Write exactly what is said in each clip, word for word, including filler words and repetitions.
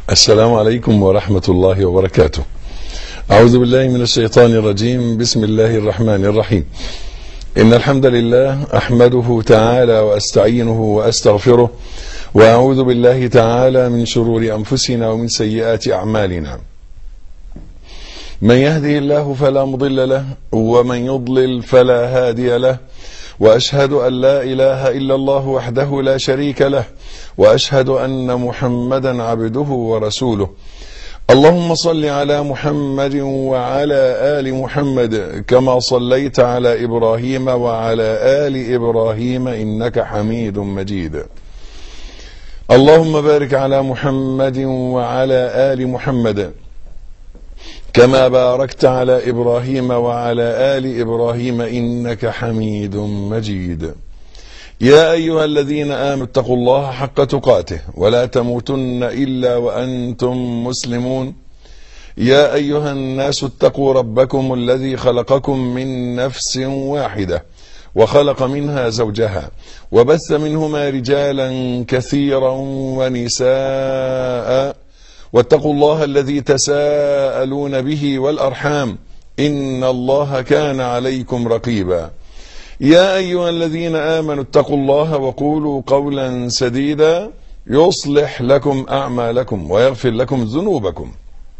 السلام عليكم ورحمة الله وبركاته. أعوذ بالله من الشيطان الرجيم. بسم الله الرحمن الرحيم. إن الحمد لله أحمده تعالى وأستعينه وأستغفره، وأعوذ بالله تعالى من شرور أنفسنا ومن سيئات أعمالنا. من يهده الله فلا مضل له، ومن يضلل فلا هادي له، وأشهد أن لا إله إلا الله وحده لا شريك له، وأشهد أن محمدا عبده ورسوله. اللهم صل على محمد وعلى آل محمد كما صليت على إبراهيم وعلى آل إبراهيم إنك حميد مجيد. اللهم بارك على محمد وعلى آل محمد كما باركت على إبراهيم وعلى آل إبراهيم إنك حميد مجيد. يا أيها الذين آمنوا اتقوا الله حق تقاته ولا تموتن إلا وأنتم مسلمون. يا أيها الناس اتقوا ربكم الذي خلقكم من نفس واحدة وخلق منها زوجها وبث منهما رجالا كثيرا ونساء، واتقوا الله الذي تساءلون به والأرحام إن الله كان عليكم رقيبا. يا أيها الذين آمنوا اتقوا الله وقولوا قولا سديدا يصلح لكم أعمالكم ويغفر لكم ذنوبكم،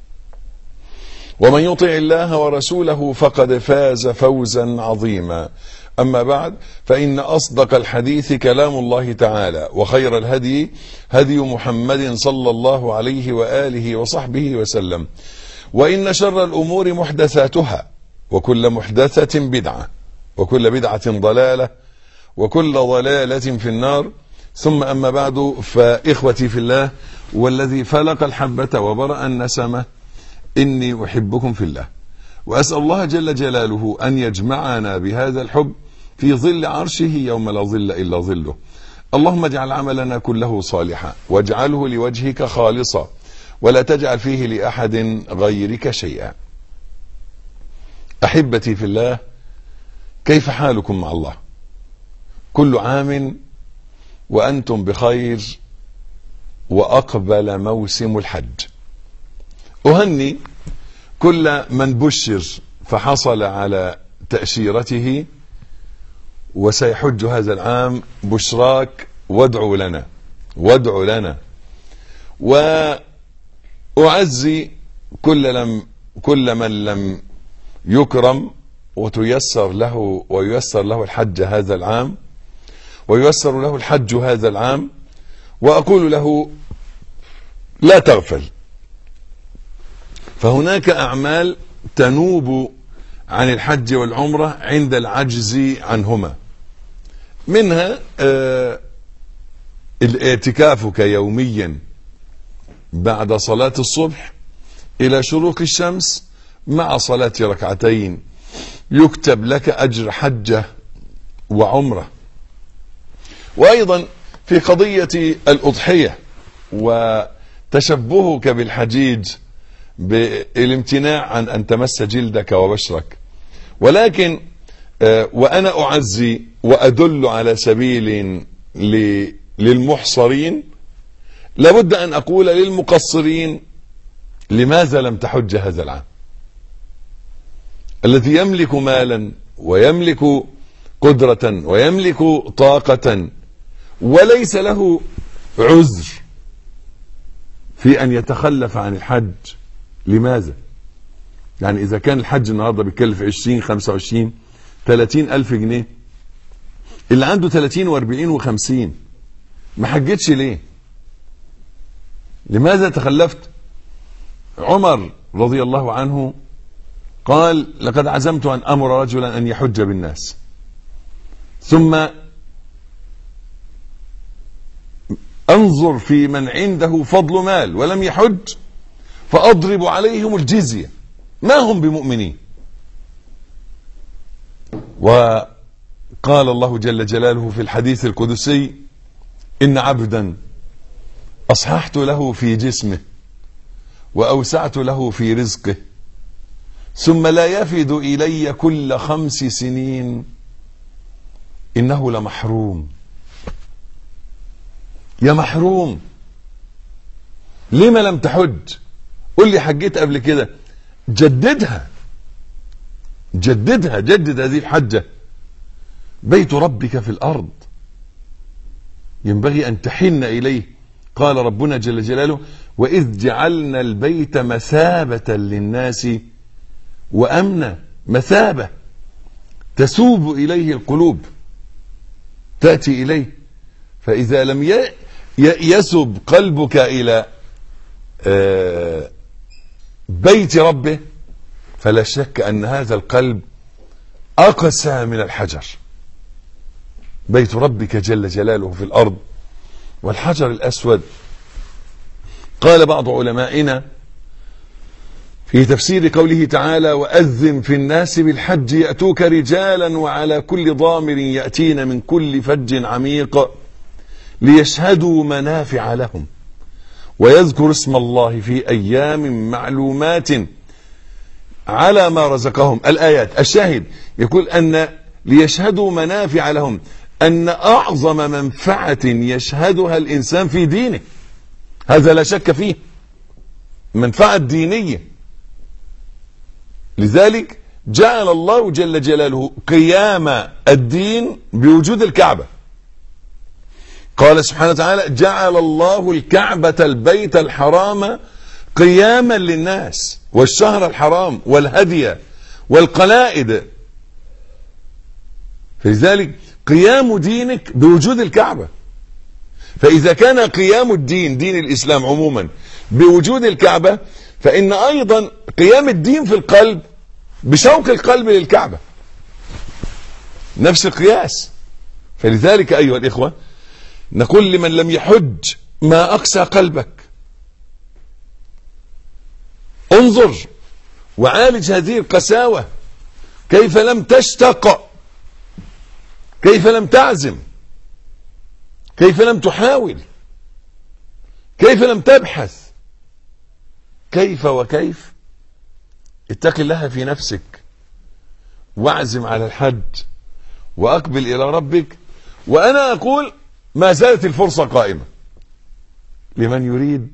ومن يطع الله ورسوله فقد فاز فوزا عظيما. أما بعد، فإن أصدق الحديث كلام الله تعالى، وخير الهدي هدي محمد صلى الله عليه وآله وصحبه وسلم، وإن شر الأمور محدثاتها، وكل محدثة بدعة، وكل بدعة ضلالة، وكل ضلالة في النار. ثم أما بعد، فإخوتي في الله والذي فلق الحبة وبرأ النسمة، إني أحبكم في الله، وأسأل الله جل جلاله أن يجمعنا بهذا الحب في ظل عرشه يوم لا ظل إلا ظله. اللهم اجعل عملنا كله صالحا، واجعله لوجهك خالصا، ولا تجعل فيه لأحد غيرك شيئا. أحبتي في الله، كيف حالكم مع الله؟ كل عام وأنتم بخير، وأقبل موسم الحج. أهني كل من بشر فحصل على تأشيرته وسيحج هذا العام. بشراك وادعوا لنا وادعوا لنا. وأعزي كل لم كل من لم يكرم وتيسر له وييسر له الحج هذا العام وييسر له الحج هذا العام، وأقول له لا تغفل، فهناك أعمال تنوب عن الحج والعمرة عند العجز عنهما، منها آه الاعتكافك يوميا بعد صلاة الصبح إلى شروق الشمس مع صلاة ركعتين، يكتب لك أجر حجة وعمرة. وأيضا في قضية الأضحية وتشبهك بالحجيج بالامتناع عن أن تمس جلدك وبشرك، ولكن وأنا أعزي وأدل على سبيل للمحصرين، لابد أن أقول للمقصرين: لماذا لم تحج هذا العام؟ الذي يملك مالا ويملك قدرة ويملك طاقة وليس له عذر في أن يتخلف عن الحج، لماذا؟ يعني إذا كان الحج النهاردة بيكلف عشرين خمسة وعشرين ثلاثين ألف جنيه، اللي عنده ثلاثين واربعين وخمسين ما حجتش ليه؟ لماذا تخلفت؟ عمر رضي الله عنه قال: لقد عزمت أن أمر رجلا أن يحج بالناس، ثم أنظر في من عنده فضل مال ولم يحج فأضرب عليهم الجزية، ما هم بمؤمنين. وقال الله جل جلاله في الحديث القدسي: إن عبدا أصححت له في جسمه وأوسعت له في رزقه، ثم لا يفد إلي كل خمس سنين، إنه لمحروم. يا محروم، لما لم تحج؟ قل لي حجيت قبل كده. جددها جددها جدد هذه الحجة. بيت ربك في الأرض ينبغي أن تحن إليه. قال ربنا جل جلاله: وإذ جعلنا البيت مثابة للناس وأمنا. مثابة تسوب إليه القلوب، تأتي إليه. فإذا لم يسب قلبك إلى بيت ربه فلا شك أن هذا القلب أقسى من الحجر. بيت ربك جل جلاله في الأرض. والحجر الأسود، قال بعض علمائنا في تفسير قوله تعالى: وأذن في الناس بالحج يأتوك رجالا وعلى كل ضامر يأتين من كل فج عميق ليشهدوا منافع لهم ويذكر اسم الله في أيام معلومات على ما رزقهم. الآيات. الشاهد يقول أن ليشهدوا منافع لهم، أن أعظم منفعة يشهدها الإنسان في دينه، هذا لا شك فيه، منفعة دينية. لذلك جعل الله جل جلاله قيام الدين بوجود الكعبة. قال سبحانه وتعالى: جعل الله الكعبة البيت الحرام قياما للناس والشهر الحرام والهدي والقلائد. فلذلك قيام دينك بوجود الكعبة. فإذا كان قيام الدين، دين الإسلام عموما، بوجود الكعبة، فإن أيضا قيام الدين في القلب بشوق القلب للكعبة، نفس القياس. فلذلك أيها الإخوة نقول لمن لم يحج: ما أقسى قلبك، انظر وعالج هذه القساوة. كيف لم تشتق، كيف لم تعزم، كيف لم تحاول، كيف لم تبحث، كيف وكيف. اتق الله في نفسك واعزم على الحج وأقبل إلى ربك. وأنا أقول ما زالت الفرصة قائمة لمن يريد،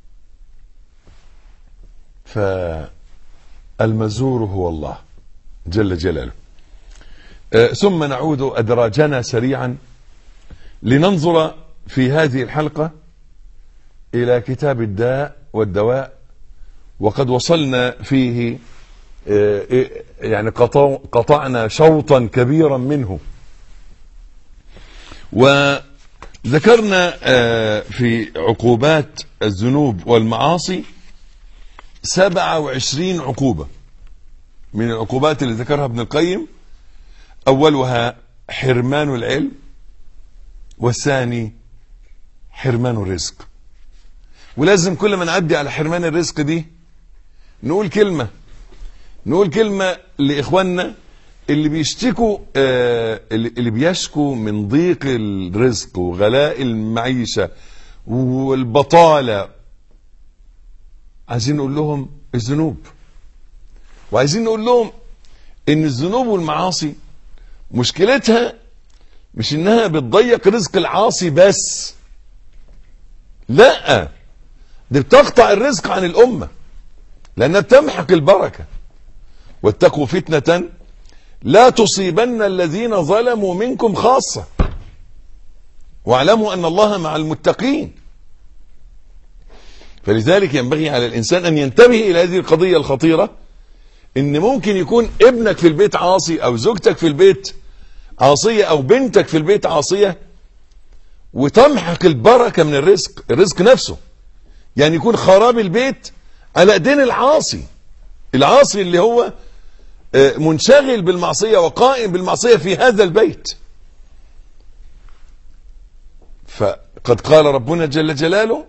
فالمزور هو الله جل جلاله. أه ثم نعود أدراجنا سريعا لننظر في هذه الحلقة إلى كتاب الداء والدواء، وقد وصلنا فيه أه يعني قطعنا شوطا كبيرا منه. وذكرنا أه في عقوبات الذنوب والمعاصي سبعة وعشرين عقوبة من العقوبات اللي ذكرها ابن القيم. أولها حرمان العلم، والثاني حرمان الرزق. ولازم كل ما نعدي على حرمان الرزق دي نقول كلمة نقول كلمة لإخواننا اللي بيشتكوا آه اللي بيشكوا من ضيق الرزق وغلاء المعيشة والبطالة. عايزين نقول لهم الذنوب، وعايزين نقول لهم ان الذنوب والمعاصي مشكلتها مش انها بتضيق رزق العاصي بس، لا، دي بتقطع الرزق عن الأمة، لأنها بتمحق البركة. واتقوا فتنة لا تصيبن الذين ظلموا منكم خاصة واعلموا أن الله مع المتقين. فلذلك ينبغي على الإنسان أن ينتبه إلى هذه القضية الخطيرة، إن ممكن يكون ابنك في البيت عاصي، أو زوجتك في البيت عاصية، أو بنتك في البيت عاصية، وتمحق البركة من الرزق، الرزق نفسه. يعني يكون خراب البيت على ايدين العاصي، العاصي اللي هو منشغل بالمعصية وقائم بالمعصية في هذا البيت. فقد قال ربنا جل جلاله: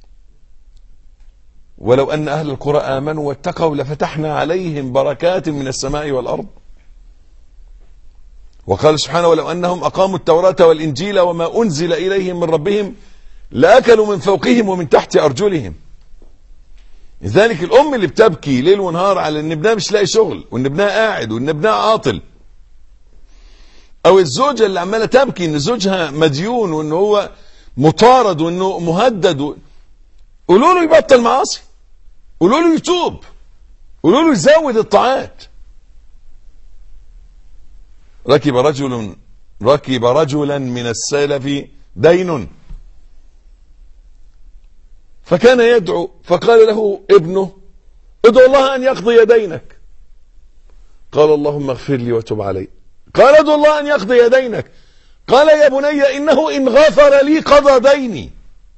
ولو أن أهل القرى آمنوا واتقوا لفتحنا عليهم بركات من السماء والأرض. وقال سبحانه: ولو أنهم أقاموا التوراة والإنجيل وما أنزل إليهم من ربهم لأكلوا من فوقهم ومن تحت أرجلهم. لذلك الأم اللي بتبكي ليل ونهار على أن ابنها مش لاقي شغل، وأن ابنها قاعد، وأن ابنها عاطل، أو الزوجة اللي عمالة تبكي أن زوجها مديون، وأنه هو مطارد، وأنه مهدد و... قولوا له يبطل معاصي، قولوا له يتوب، قولوا له يزود الطاعات. ركب رجل ركب رجلا من السلف دين، فكان يدعو، فقال له ابنه ادعو الله أن يقضي دينك. قال اللهم اغفر لي وتب علي. قال ادعو الله أن يقضي دينك. قال يا بني إنه إن غفر لي قضى ديني.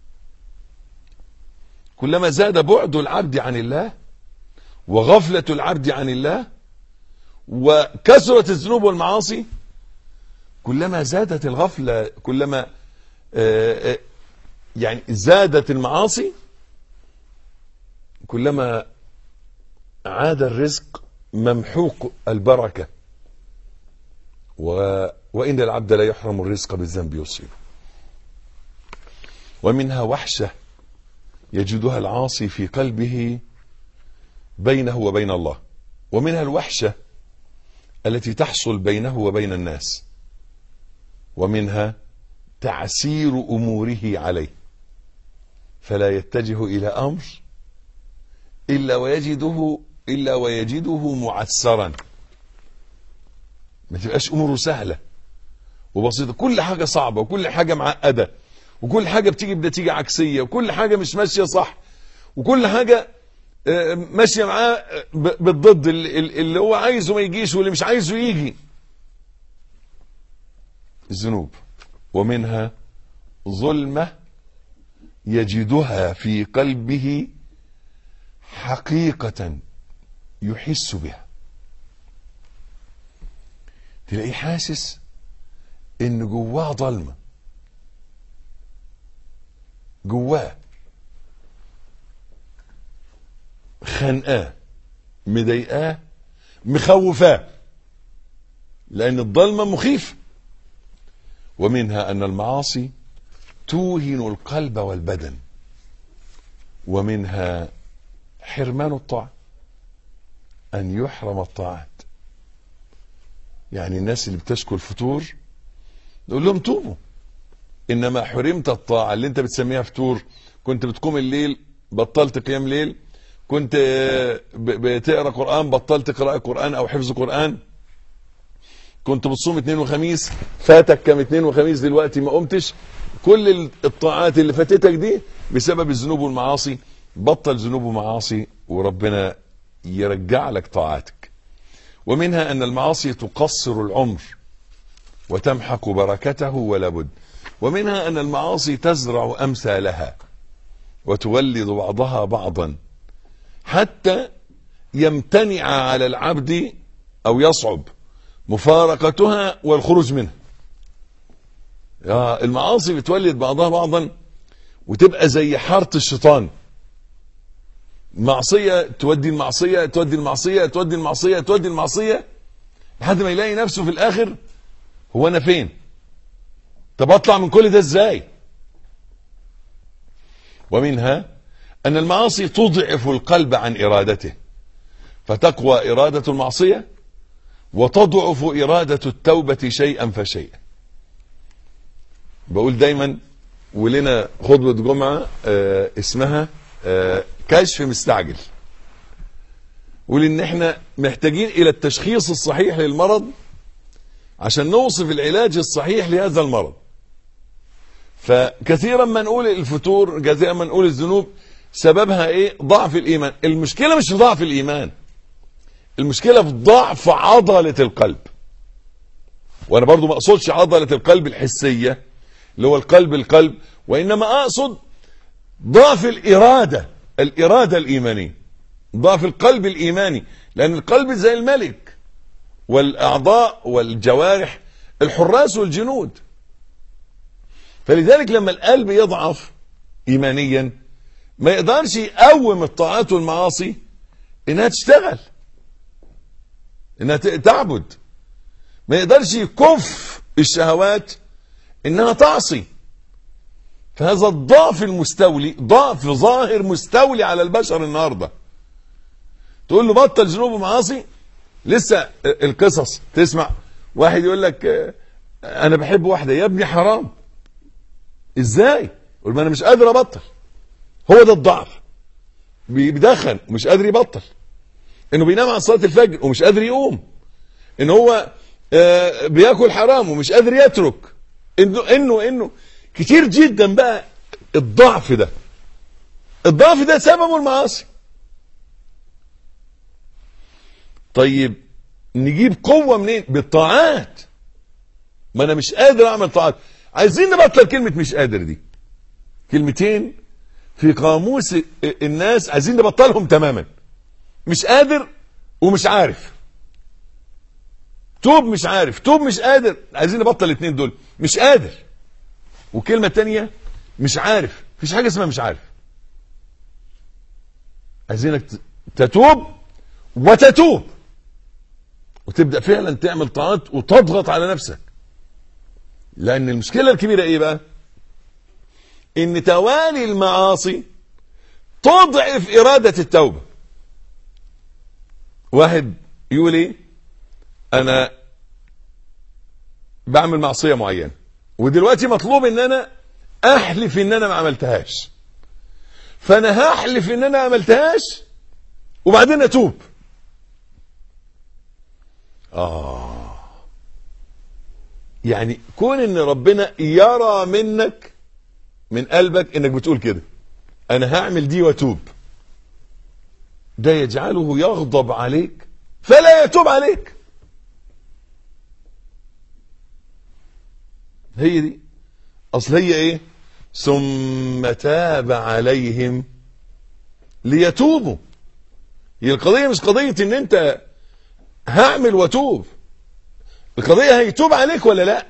كلما زاد بعد العبد عن الله وغفلة العبد عن الله وكثرة الذنوب والمعاصي، كلما زادت الغفلة، كلما آآ آآ يعني زادت المعاصي، كلما عاد الرزق ممحوق البركة. و... وإن العبد لا يحرم الرزق بالذنب يصيبه. ومنها وحشة يجدها العاصي في قلبه بينه وبين الله، ومنها الوحشة التي تحصل بينه وبين الناس، ومنها تعسير أموره عليه، فلا يتجه إلى أمر إلا ويجده إلا ويجده معسرا. ما تبقاش أموره سهلة وبسيطة، كل حاجة صعبة وكل حاجة معقدة وكل حاجة بتيجي بنتيجة عكسية وكل حاجة مش ماشية صح وكل حاجة ماشية معاه بالضد، اللي هو عايزه ما يجيش واللي مش عايزه يجي. الذنوب. ومنها ظلمة يجدها في قلبه حقيقة يحس بها. تلاقيه حاسس ان جواه ظلمة، جواه خنقاه، مضايقاه، مخوفاه، لان الظلمة مخيفة. ومنها ان المعاصي توهن القلب والبدن. ومنها حرمان الطاعة، ان يحرم الطاعات. يعني الناس اللي بتشكو الفتور نقول لهم توبوا، انما حرمت الطاعة اللي انت بتسميها فتور. كنت بتقوم الليل بطلت قيام ليل، كنت بتقرأ قرآن بطلت قراءة قرآن او حفظ قرآن، كنت بتصوم اثنين وخميس فاتك كم اثنين وخميس دلوقتي ما قمتش. كل الطاعات اللي فاتتك دي بسبب الذنوب والمعاصي. بطل ذنوب ومعاصي وربنا يرجع لك طاعاتك. ومنها أن المعاصي تقصر العمر وتمحق بركته ولا بد. ومنها أن المعاصي تزرع أمثالها وتولد بعضها بعضا حتى يمتنع على العبد أو يصعب مفارقتها والخروج منها. المعاصي بتولد بعضها بعضا وتبقى زي حارة الشيطان. معصية تودي المعصية تودي المعصية تودي المعصية تودي المعصية لحد ما يلاقي نفسه في الآخر هو أنا فين؟ طب أطلع من كل ده إزاي؟ ومنها أن المعاصي تضعف القلب عن إرادته، فتقوى إرادة المعصية وتضعف إرادة التوبة شيئا فشيئا. بقول دايما ولنا خطبة جمعة آه اسمها آه كشف مستعجل، ولان احنا محتاجين الى التشخيص الصحيح للمرض عشان نوصف العلاج الصحيح لهذا المرض. فكثيرا ما نقول الفتور، كثيرا ما نقول الذنوب سببها ايه؟ ضعف الايمان. المشكلة مش في ضعف الايمان، المشكلة في ضعف عضلة القلب. وانا برضو ما اقصدش عضلة القلب الحسية اللي هو القلب القلب، وانما اقصد ضعف الارادة، الارادة الايمانية، ضعف القلب الايماني. لان القلب زي الملك والاعضاء والجوارح الحراس والجنود. فلذلك لما القلب يضعف ايمانيا ما يقدرش يقوم الطاعات والمعاصي انها تشتغل، انها تعبد. ما يقدرش يكف الشهوات انها تعصي. فهذا الضعف المستولي، ضعف ظاهر مستولي على البشر النهارده. تقول له بطل ذنوب ومعاصي، لسه القصص تسمع واحد يقول لك انا بحب واحده، يا ابني حرام. ازاي؟ يقول ما انا مش قادر ابطل. هو ده الضعف. بيدخن ومش قادر يبطل، انه بينام عن صلاة الفجر ومش قادر يقوم، ان هو آه بياكل حرام ومش قادر يترك، انه انه انه كتير جدا بقى. الضعف ده الضعف ده سببه المعاصي. طيب نجيب قوة منين؟ بالطاعات. ما انا مش قادر اعمل طاعات. عايزين نبطل كلمة مش قادر دي. كلمتين في قاموس الناس عايزين نبطلهم تماما. مش قادر ومش عارف. توب مش عارف، توب مش قادر. عايزين نبطل الاثنين دول. مش قادر وكلمة تانية مش عارف. مفيش حاجة اسمها مش عارف. عايزينك تتوب وتتوب وتبدأ فعلا تعمل طاعات وتضغط على نفسك. لأن المشكلة الكبيرة ايه بقى؟ ان توالي المعاصي تضعف إرادة التوبة. واحد يقول ايه؟ انا بعمل معصية معينة ودلوقتي مطلوب ان انا احلف ان انا ما عملتهاش، فانا هحلف ان انا ما عملتهاش وبعدين اتوب. اه يعني كون ان ربنا يرى منك من قلبك انك بتقول كده انا هعمل دي واتوب، ده يجعله يغضب عليك فلا يتوب عليك. هي دي اصل هي ايه؟ ثم تاب عليهم ليتوبوا. هي القضية مش قضية ان انت هعمل واتوب، القضية هيتوب عليك ولا لا،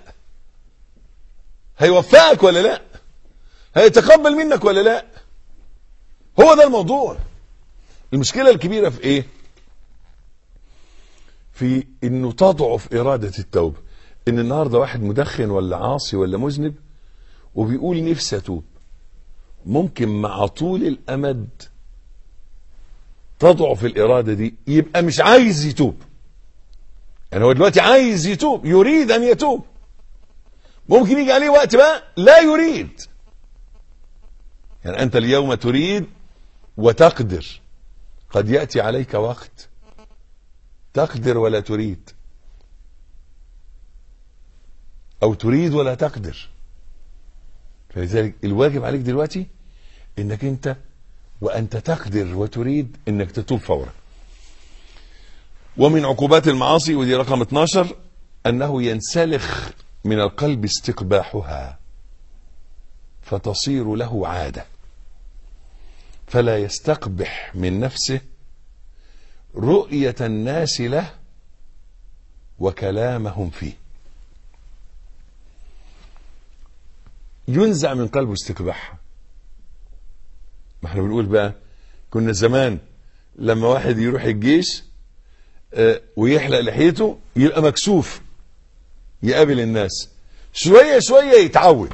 هيوفقك ولا لا، هيتقبل منك ولا لا. هو ده الموضوع. المشكلة الكبيرة في ايه؟ في انه تضعف ارادة التوبة. ان النهاردة واحد مدخن ولا عاصي ولا مذنب وبيقول نفسي اتوب، ممكن مع طول الامد تضعف الارادة دي، يبقى مش عايز يتوب. يعني هو دلوقتي عايز يتوب، يريد ان يتوب، ممكن يجي عليه وقت بقى لا يريد. يعني انت اليوم تريد وتقدر، قد يأتي عليك وقت تقدر ولا تريد، او تريد ولا تقدر. فلذلك الواجب عليك دلوقتي انك انت وانت تقدر وتريد انك تتوب فورا. ومن عقوبات المعاصي، ودي رقم اتناشر، انه ينسلخ من القلب استقباحها فتصير له عادة، فلا يستقبح من نفسه رؤية الناس له وكلامهم فيه. ينزع من قلبه استقباحها. ما احنا بنقول بقى كنا زمان لما واحد يروح الجيش اه ويحلق لحيته يبقى مكسوف يقابل الناس، شوية شوية يتعود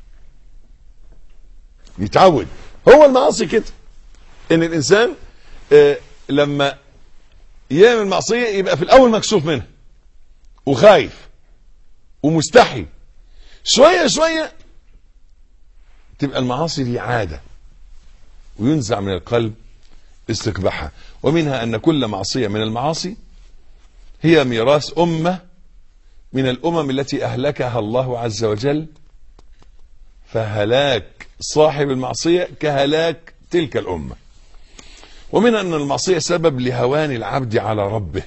يتعود. هو المعاصي كده، ان الانسان اه لما يعمل معصية يبقى في الاول مكسوف منها وخايف ومستحي، شوية شوية تبقى المعاصي دي عادة وينزع من القلب استقباحها. ومنها أن كل معصية من المعاصي هي ميراث أمة من الأمم التي أهلكها الله عز وجل، فهلاك صاحب المعصية كهلاك تلك الأمة. ومنها أن المعصية سبب لهوان العبد على ربه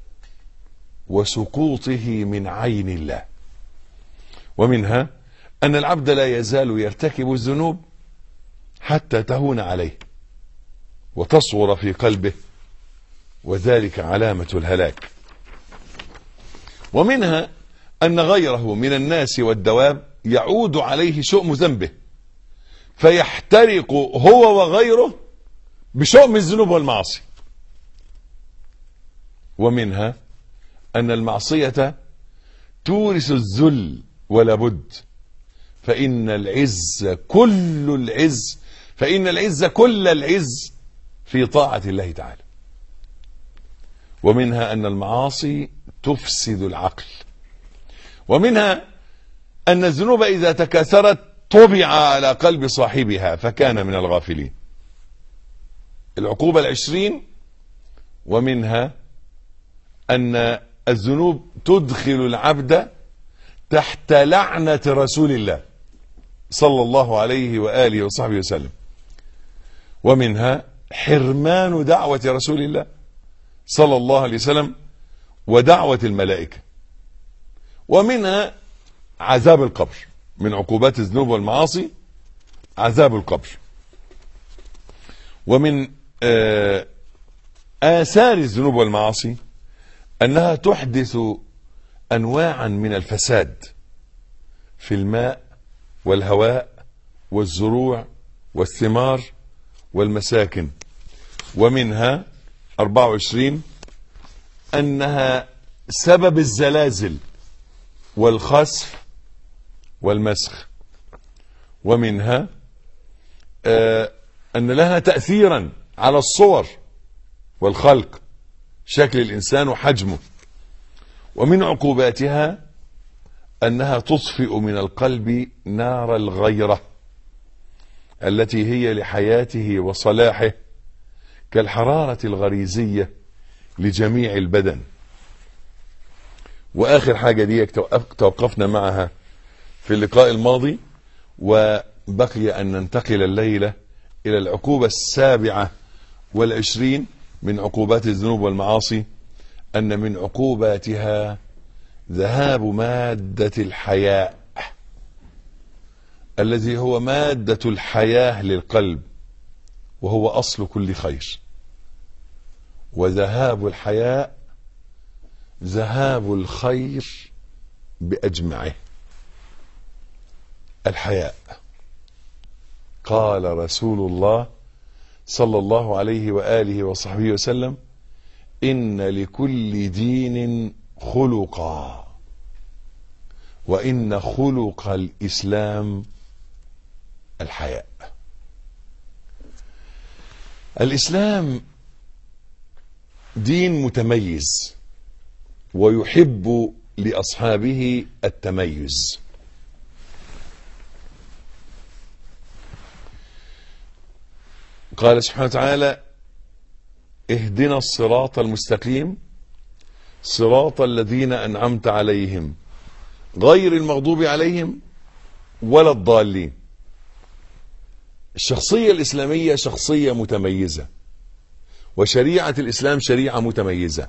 وسقوطه من عين الله. ومنها أن العبد لا يزال يرتكب الذنوب حتى تهون عليه وتصغر في قلبه، وذلك علامة الهلاك. ومنها أن غيره من الناس والدواب يعود عليه شؤم ذنبه فيحترق هو وغيره بشؤم الذنوب والمعاصي. ومنها أن المعصية تورث الذل ولا بد، فإن العز كل العز فإن العز كل العز في طاعة الله تعالى. ومنها أن المعاصي تفسد العقل. ومنها أن الذنوب إذا تكاثرت طبع على قلب صاحبها فكان من الغافلين. العقوبة العشرين، ومنها أن الذنوب تدخل العبد تحت لعنة رسول الله صلى الله عليه وآله وصحبه وسلم، ومنها حرمان دعوة رسول الله صلى الله عليه وسلم ودعوة الملائكة، ومنها عذاب القبر. من عقوبات الذنوب والمعاصي عذاب القبر. ومن آثار الذنوب والمعاصي أنها تحدث أنواعا من الفساد في الماء والهواء والزروع والثمار والمساكن. ومنها أربعة وعشرين أنها سبب الزلازل والخسف والمسخ. ومنها آه أن لها تأثيرا على الصور والخلق، شكل الإنسان وحجمه. ومن عقوباتها أنها تطفئ من القلب نار الغيرة التي هي لحياته وصلاحه كالحرارة الغريزية لجميع البدن. وآخر حاجة دي توقفنا معها في اللقاء الماضي، وبقي أن ننتقل الليلة إلى العقوبة السابعة والعشرين من عقوبات الذنوب والمعاصي، أن من عقوباتها ذهاب مادة الحياء الذي هو مادة الحياة للقلب، وهو أصل كل خير. وذهاب الحياء ذهاب الخير بأجمعه. الحياء، قال رسول الله صلى الله عليه وآله وصحبه وسلم: إن لكل دين خلقا، وإن خلق الإسلام الحياء. الإسلام دين متميز ويحب لأصحابه التميز. قال سبحانه وتعالى: اهدنا الصراط المستقيم صراط الذين أنعمت عليهم غير المغضوب عليهم ولا الضالين. الشخصية الإسلامية شخصية متميزة، وشريعة الإسلام شريعة متميزة،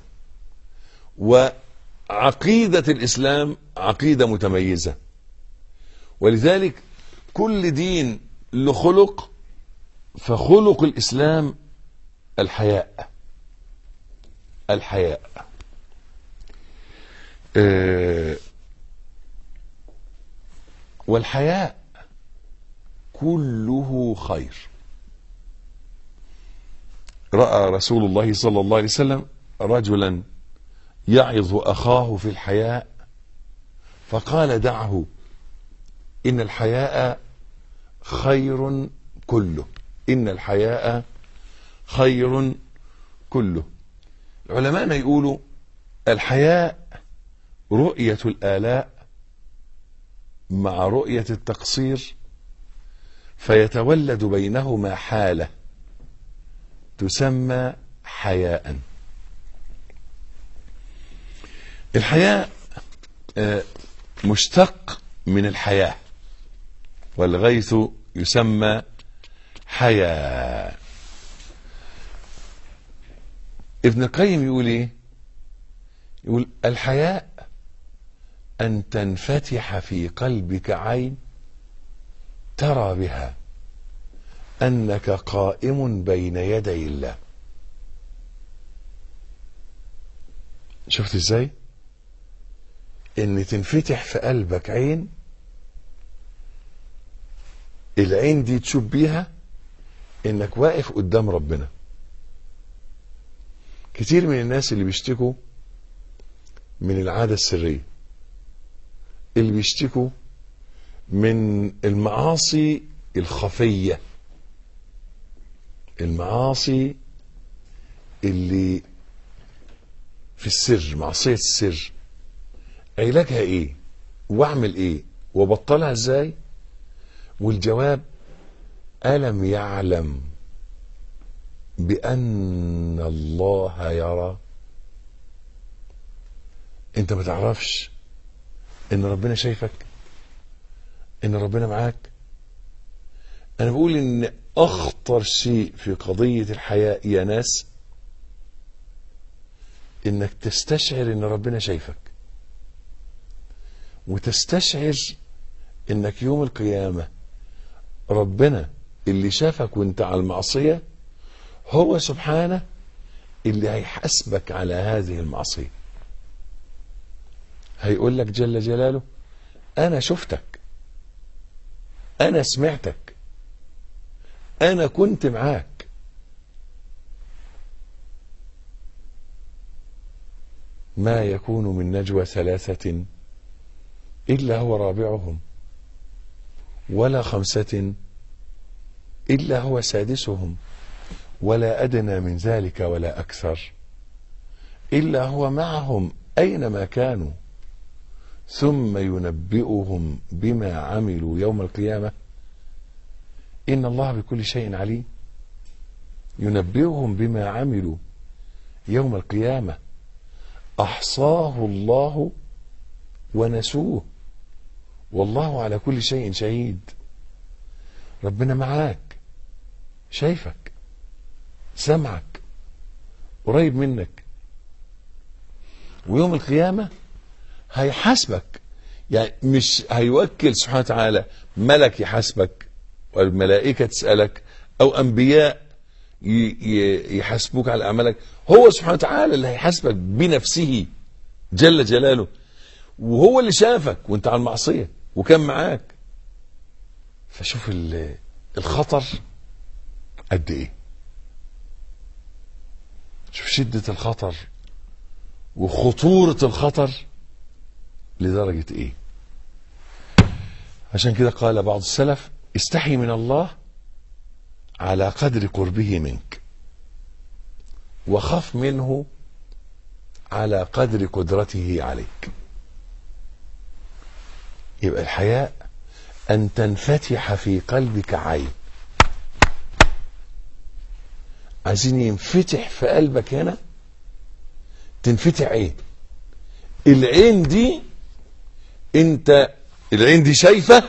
وعقيدة الإسلام عقيدة متميزة. ولذلك كل دين له خلق، فخلق الإسلام الحياء. الحياء أه والحياء كله خير. رأى رسول الله صلى الله عليه وسلم رجلا يعظ أخاه في الحياء فقال: دعه، إن الحياء خير كله. إن الحياء خير كله. العلماء يقولوا: الحياء رؤية الآلاء مع رؤية التقصير، فيتولد بينهما حالة تسمى حياء. الحياء مشتق من الحياة، والغيث يسمى حياء. ابن القيم يقول ايه؟ يقول: الحياء أن تنفتح في قلبك عين ترى بها أنك قائم بين يدي الله. شفت ازاي؟ ان تنفتح في قلبك عين، العين دي تشوف بيها انك واقف قدام ربنا. كتير من الناس اللي بيشتكوا من العادة السرية، اللي بيشتكوا من المعاصي الخفية، المعاصي اللي في السر، معصية السر، علاجها ايه؟ واعمل ايه؟ وبطلها ازاي؟ والجواب: ألم يعلم بأن الله يرى. انت ما تعرفش ان ربنا شايفك، ان ربنا معاك. انا بقول ان اخطر شيء في قضية الحياة يا ناس انك تستشعر ان ربنا شايفك، وتستشعر انك يوم القيامة ربنا اللي شافك وانت على المعصية هو سبحانه اللي هيحاسبك على هذه المعصية. هيقول لك جل جلاله انا شفتك، انا سمعتك، انا كنت معاك. ما يكون من نجوى ثلاثة إلا هو رابعهم ولا خمسة إلا هو سادسهم ولا أدنى من ذلك ولا أكثر إلا هو معهم أينما كانوا ثم ينبئهم بما عملوا يوم القيامة إن الله بكل شيء عليم. ينبئهم بما عملوا يوم القيامة أحصاه الله ونسوه والله على كل شيء شهيد. ربنا معاك، شايفك، سمعك، قريب منك، ويوم القيامة هيحاسبك. يعني مش هيوكل سبحانه وتعالى ملك يحاسبك والملائكة تسألك أو أنبياء يحاسبوك على أعمالك. هو سبحانه وتعالى اللي هيحاسبك بنفسه جل جلاله، وهو اللي شافك وانت على المعصية وكان معاك. فشوف الخطر قد ايه، شوف شدة الخطر وخطورة الخطر لدرجة ايه. عشان كده قال بعض السلف استحي من الله على قدر قربه منك، وخف منه على قدر قدرته عليك. يبقى الحياء أن تنفتح في قلبك عين. عايزين ينفتح في قلبك هنا، تنفتح عين. العين دي انت العين دي شايفة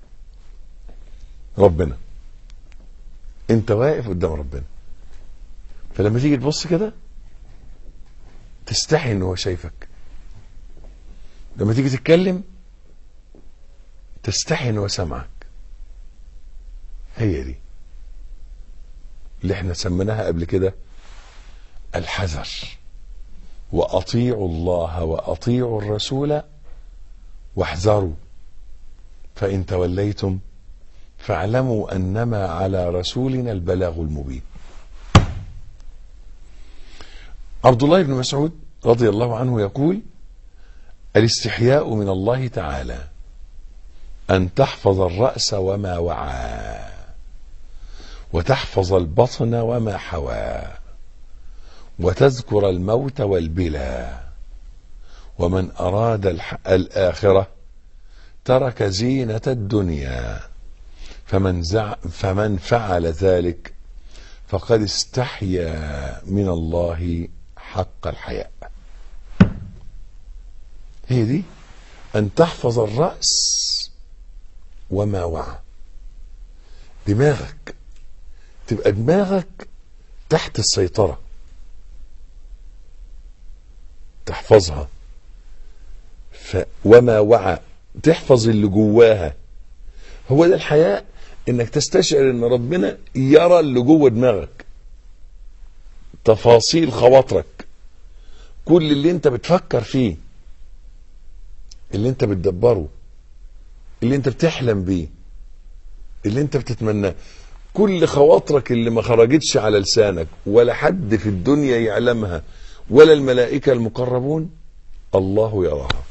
ربنا، انت واقف قدام ربنا، فلما تيجي تبص كده تستحي ان هو شايفك. لما تيجي تتكلم تستحي ان هو سمعك. هي دي اللي احنا سميناها قبل كده الحذر. واطيعوا الله واطيعوا الرسول واحذروا فان توليتم فاعلموا انما على رسولنا البلاغ المبين. عبد الله بن مسعود رضي الله عنه يقول الاستحياء من الله تعالى أن تحفظ الرأس وما وعى، وتحفظ البطن وما حوى، وتذكر الموت والبلى، ومن أراد الآخرة ترك زينة الدنيا، فمن, زع فمن فعل ذلك فقد استحيا من الله حق الحياء. هي دي أن تحفظ الرأس وما وعى. دماغك تبقى دماغك تحت السيطرة، تحفظها. ف وما وعى تحفظ اللي جواها. هو ده الحياء، انك تستشعر ان ربنا يرى اللي جوه دماغك، تفاصيل خواطرك، كل اللي انت بتفكر فيه، اللي انت بتدبره، اللي انت بتحلم بيه، اللي انت بتتمناه، كل خواطرك اللي ما خرجتش على لسانك ولا حد في الدنيا يعلمها ولا الملائكة المقربون، الله يراها،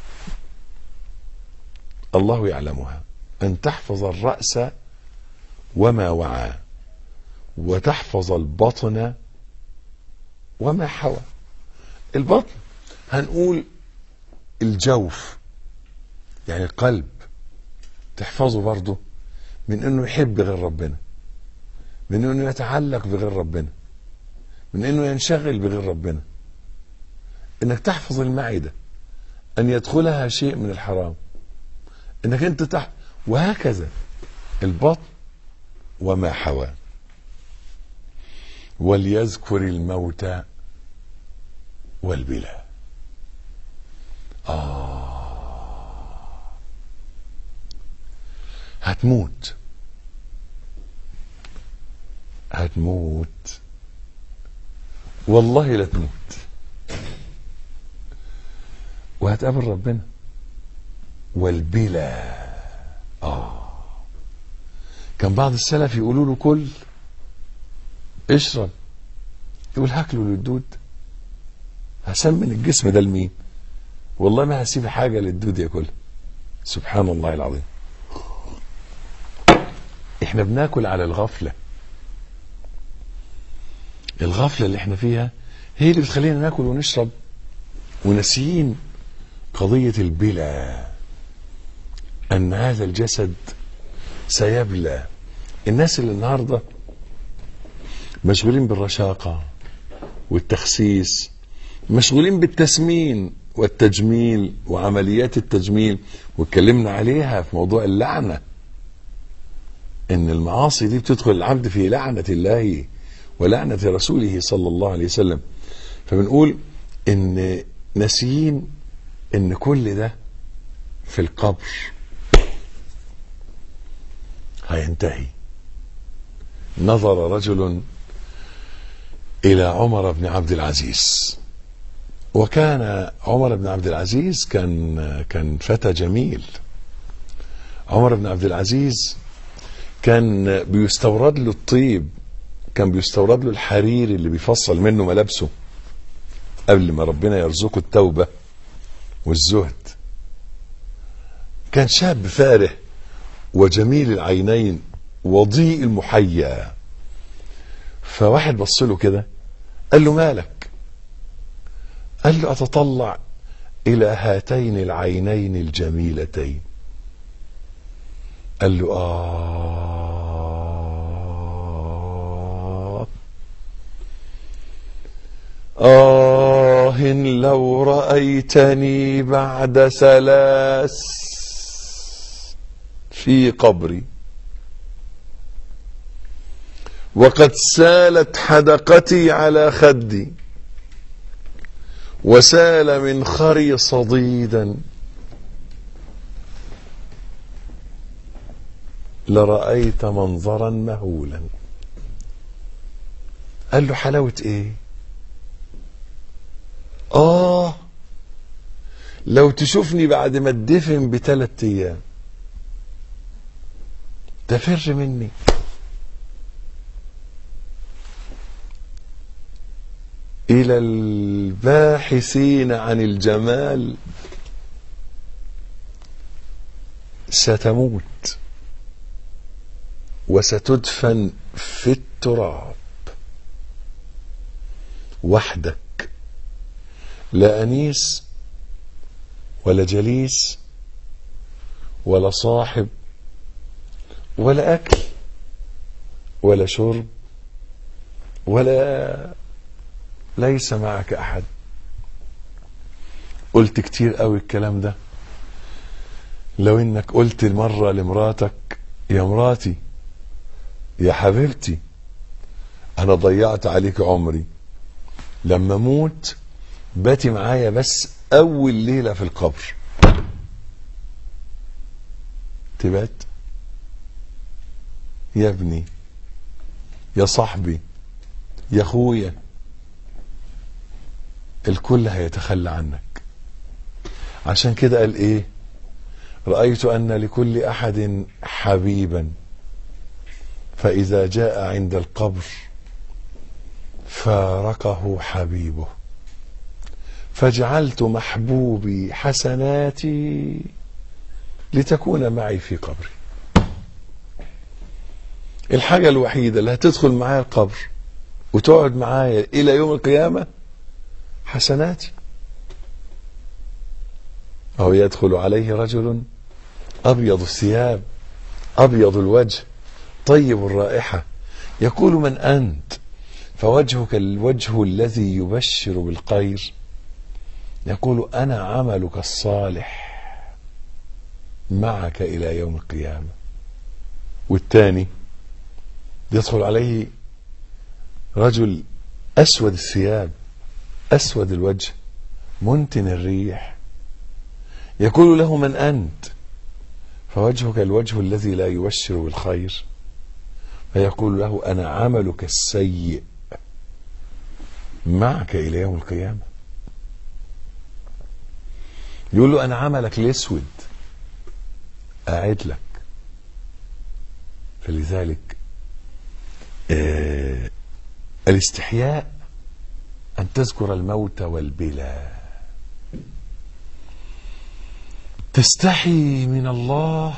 الله يعلمها. أن تحفظ الرأس وما وعى، وتحفظ البطن وما حوى. البطن هنقول الجوف، يعني القلب، تحفظه برضه من انه يحب غير ربنا، من انه يتعلق بغير ربنا، من انه ينشغل بغير ربنا، انك تحفظ المعدة ان يدخلها شيء من الحرام، انك انت تح... وهكذا البطن وما حواه. وليذكر الموتى والبلى. آه هتموت هتموت والله لا تموت، وهتقابل ربنا. والبلى. آه كان بعض السلف يقولوا له كل اشرب، يقول هاكله للدود، هسمن الجسم ده لمين؟ والله ما هسيب حاجة للدود ياكلها. سبحان الله العظيم. احنا بناكل على الغفلة. الغفلة اللي احنا فيها هي اللي بتخلينا ناكل ونشرب ونسيين قضية البلى، ان هذا الجسد سيبلى. الناس اللي النهاردة مشغولين بالرشاقة والتخسيس، مشغولين بالتسمين والتجميل وعمليات التجميل، واتكلمنا عليها في موضوع اللعنة، ان المعاصي دي بتدخل العبد في لعنة الله ولعنة رسوله صلى الله عليه وسلم. فبنقول ان ناسيين ان كل ده في القبر هينتهي. نظر رجل إلى عمر بن عبد العزيز، وكان عمر بن عبد العزيز كان كان فتى جميل. عمر بن عبد العزيز كان بيستورد له الطيب، كان بيستورد له الحرير اللي بيفصل منه ملابسه قبل ما ربنا يرزقه التوبة والزهد. كان شاب فاره وجميل العينين وضيء المحيا. فواحد بص له كده قال له مالك؟ قال له أتطلع إلى هاتين العينين الجميلتين. قال له آه آه لو رأيتني بعد ثلاث في قبري وقد سالت حدقتي على خدي وسال من خري صديدا لرأيت منظرا مهولا. قال له حلاوة ايه؟ آه لو تشوفني بعد ما اتدفن بثلاث ايام تفر مني. إلى الباحثين عن الجمال ستموت وستدفن في التراب وحدك، لا أنيس ولا جليس ولا صاحب ولا أكل ولا شرب ولا ليس معك أحد. قلت كتير قوي الكلام ده. لو انك قلت مرة لمراتك يا مراتي يا حبيبتي انا ضيعت عليك عمري، لما موت باتي معايا بس اول ليلة في القبر، تبات يا ابني يا صاحبي يا اخويا، الكل هيتخلى عنك. عشان كده قال ايه؟ رأيت ان لكل احد حبيبا فاذا جاء عند القبر فارقه حبيبه فجعلت محبوبي حسناتي لتكون معي في قبري. الحاجة الوحيدة اللي هتدخل معايا القبر وتقعد معايا الى يوم القيامة حسناتي. أو يدخل عليه رجل أبيض الثياب أبيض الوجه طيب الرائحة يقول من أنت؟ فوجهك الوجه الذي يبشر بالخير يقول أنا عملك الصالح معك إلى يوم القيامة. والثاني يدخل عليه رجل أسود الثياب أسود الوجه منتن الريح، يقول له من أنت؟ فوجهك الوجه الذي لا يبشر بالخير، فيقول له أنا عملك السيء معك إلى يوم القيامة. يقول له أنا عملك الأسود أعد لك. فلذلك آه الاستحياء أن تذكر الموت والبلا، تستحي من الله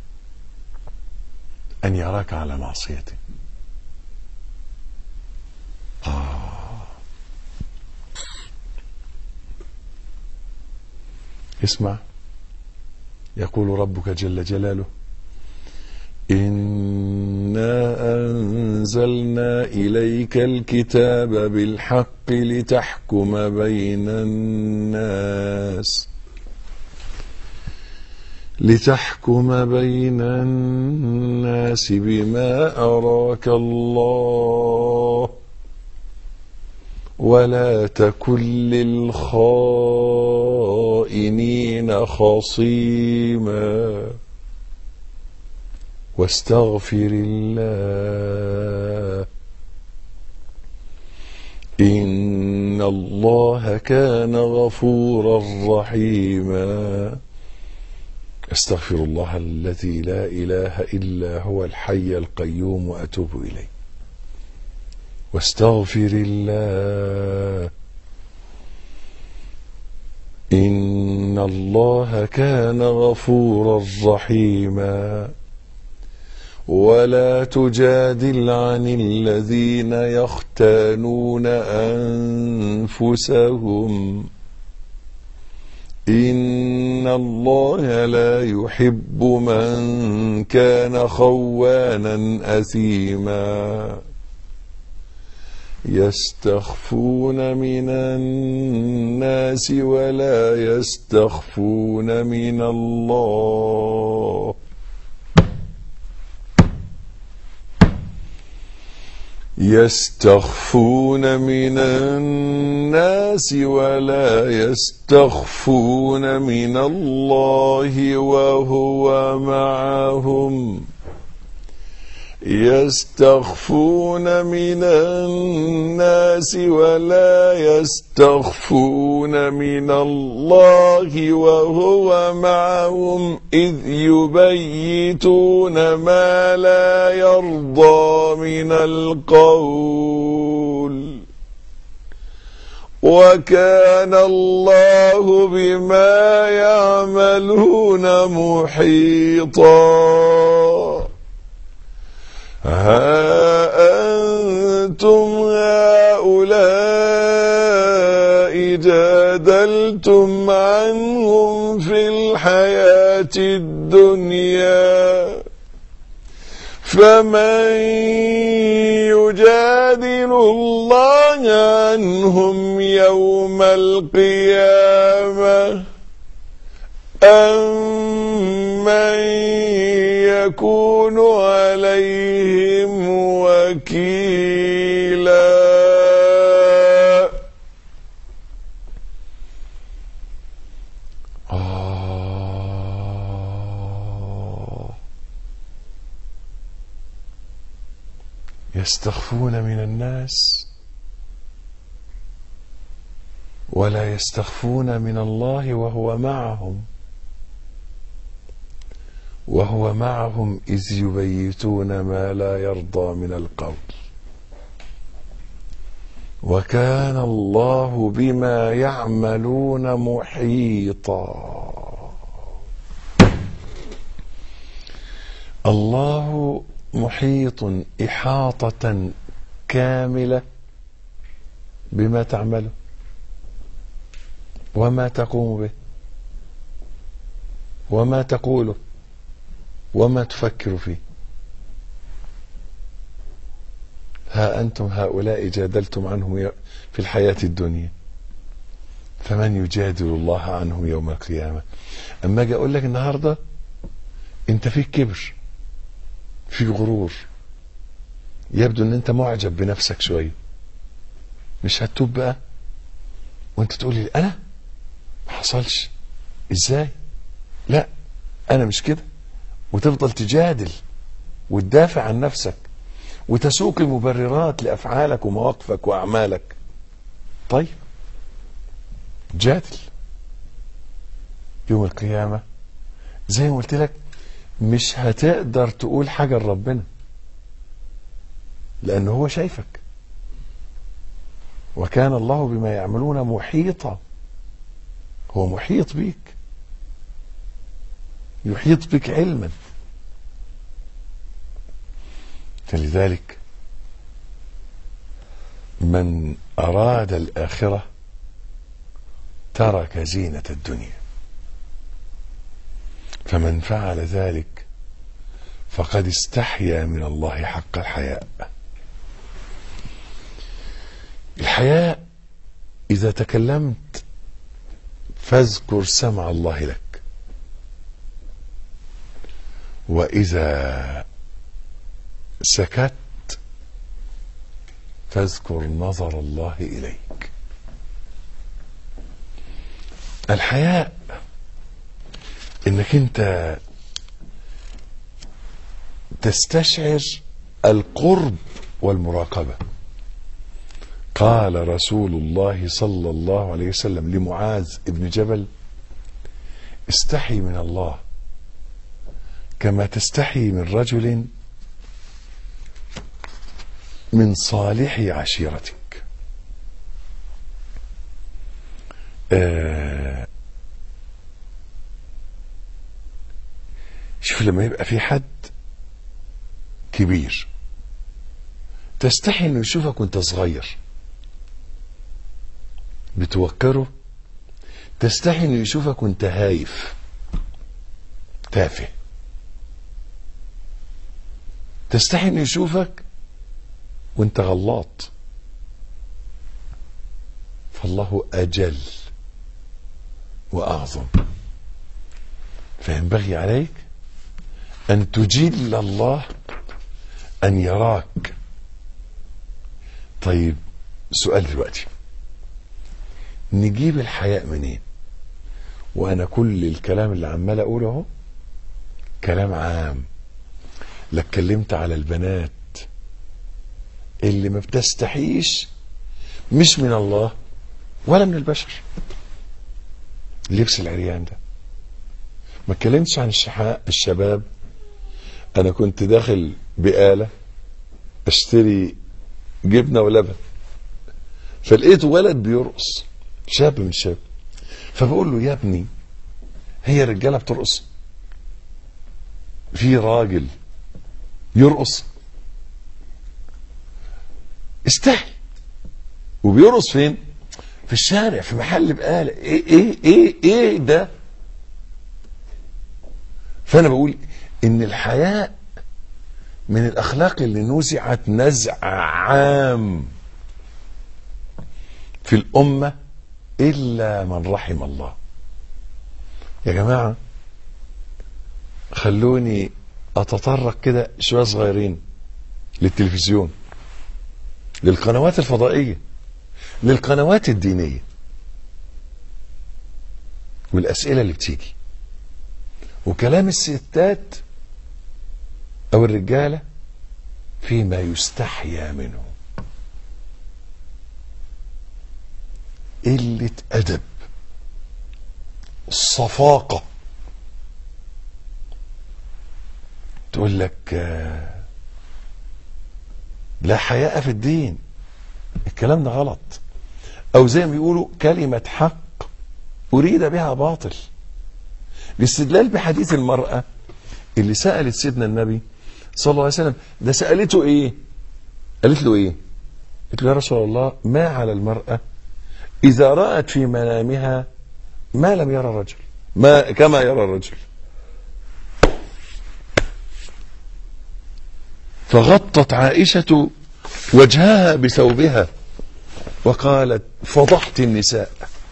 أن يراك على معصيته. آه. اسمع، يقول ربك جل جلاله إنا أنزلنا إليك الكتاب بالحق لتحكم بين الناس لتحكم بين الناس بما أراك الله ولا تكن للخائنين خصيما واستغفر الله إن الله كان غفورا رحيما. استغفر الله الذي لا إله إلا هو الحي القيوم وأتوب إليه. واستغفر الله إن الله كان غفورا رحيما. ولا تجادل عن الذين يختانون أنفسهم إن الله لا يحب من كان خوانا أثيما. يستخفون من الناس ولا يستخفون من الله يستخفون من الناس ولا يستخفون من الله وهو معهم يستخفون من الناس ولا يستخفون من الله وهو معهم إذ يبيتون ما لا يرضى من القول وكان الله بما يعملون محيطا. ها أنتم هؤلاء جادلتم عنهم في الحياة الدنيا فمن يجادل الله عنهم يوم القيامة أم من يكون عليهم وكيلا. آه. يستخفون من الناس ولا يستخفون من الله وهو معهم وهو معهم إذ يبيتون ما لا يرضى من القول وكان الله بما يعملون محيطا. الله محيط إحاطة كاملة بما تعمله وما تقوم به وما تقوله وما تفكر فيه. ها أنتم هؤلاء جادلتم عنهم في الحياة الدنيا فمن يجادل الله عنهم يوم القيامة. أما أجي أقول لك النهاردة أنت فيك كبر، فيك غرور، يبدو أن أنت معجب بنفسك شوية، مش هتتوب بقى وأنت تقولي أنا ما حصلش إزاي؟ لا أنا مش كده، وتفضل تجادل وتدافع عن نفسك وتسوق المبررات لأفعالك ومواقفك وأعمالك. طيب جادل يوم القيامة زي ما قلت لك مش هتقدر تقول حاجة لربنا لأنه هو شايفك، وكان الله بما يعملون محيطا. هو محيط بيك، يحيط بك علما. فلذلك من أراد الآخرة ترك زينة الدنيا، فمن فعل ذلك فقد استحيا من الله حق الحياء. الحياء إذا تكلمت فاذكر سمع الله لك، وإذا سكت فاذكر نظر الله إليك. الحياء انك انت تستشعر القرب والمراقبة. قال رسول الله صلى الله عليه وسلم لمعاذ بن جبل: استحي من الله كما تستحي من رجل من صالح عشيرتك. آه شوف لما يبقى في حد كبير تستحي انه يشوفك وانت صغير بتوقره، تستحي انه يشوفك وانت هايف تافه، تستحي انه يشوفك وانت غلاط. فالله اجل واعظم، فينبغي عليك ان تجل الله ان يراك. طيب سؤال دلوقتي، نجيب الحياء منين؟ وانا كل الكلام اللي عمال اقوله اهو كلام عام، لا اتكلمت على البنات اللي ما بتستحيش مش من الله ولا من البشر، اللبس العريان ده. ما اتكلمتش عن الشحاء الشباب. انا كنت داخل بقالة اشتري جبنة ولبن، فلقيت ولد بيرقص، شاب من شاب، فبقول له: يا ابني هي الرجالة بترقص؟ في راجل يرقص؟ استحي. وبيرقص فين؟ في الشارع، في محل بقالة. ايه ايه ايه ايه ده؟ فانا بقول ان الحياء من الاخلاق اللي نزعت نزع عام في الامة الا من رحم الله. يا جماعة خلوني اتطرق كده شوية صغيرين للتلفزيون، للقنوات الفضائية، للقنوات الدينية، والاسئلة اللي بتيجي وكلام الستات او الرجالة فيما يستحيا منه. قلة ادب، الصفاقة. تقول لك لا حياء في الدين، الكلام ده غلط. او زي ما بيقولوا كلمة حق اريد بها باطل. الاستدلال بحديث المرأة اللي سألت سيدنا النبي صلى الله عليه وسلم، ده سألته ايه؟ قالت له ايه؟ قالت له: يا رسول الله، ما على المرأة اذا رأت في منامها ما لم يرى الرجل، ما كما يرى الرجل. فغطت عائشة وجهها بثوبها وقالت فضحت النساء.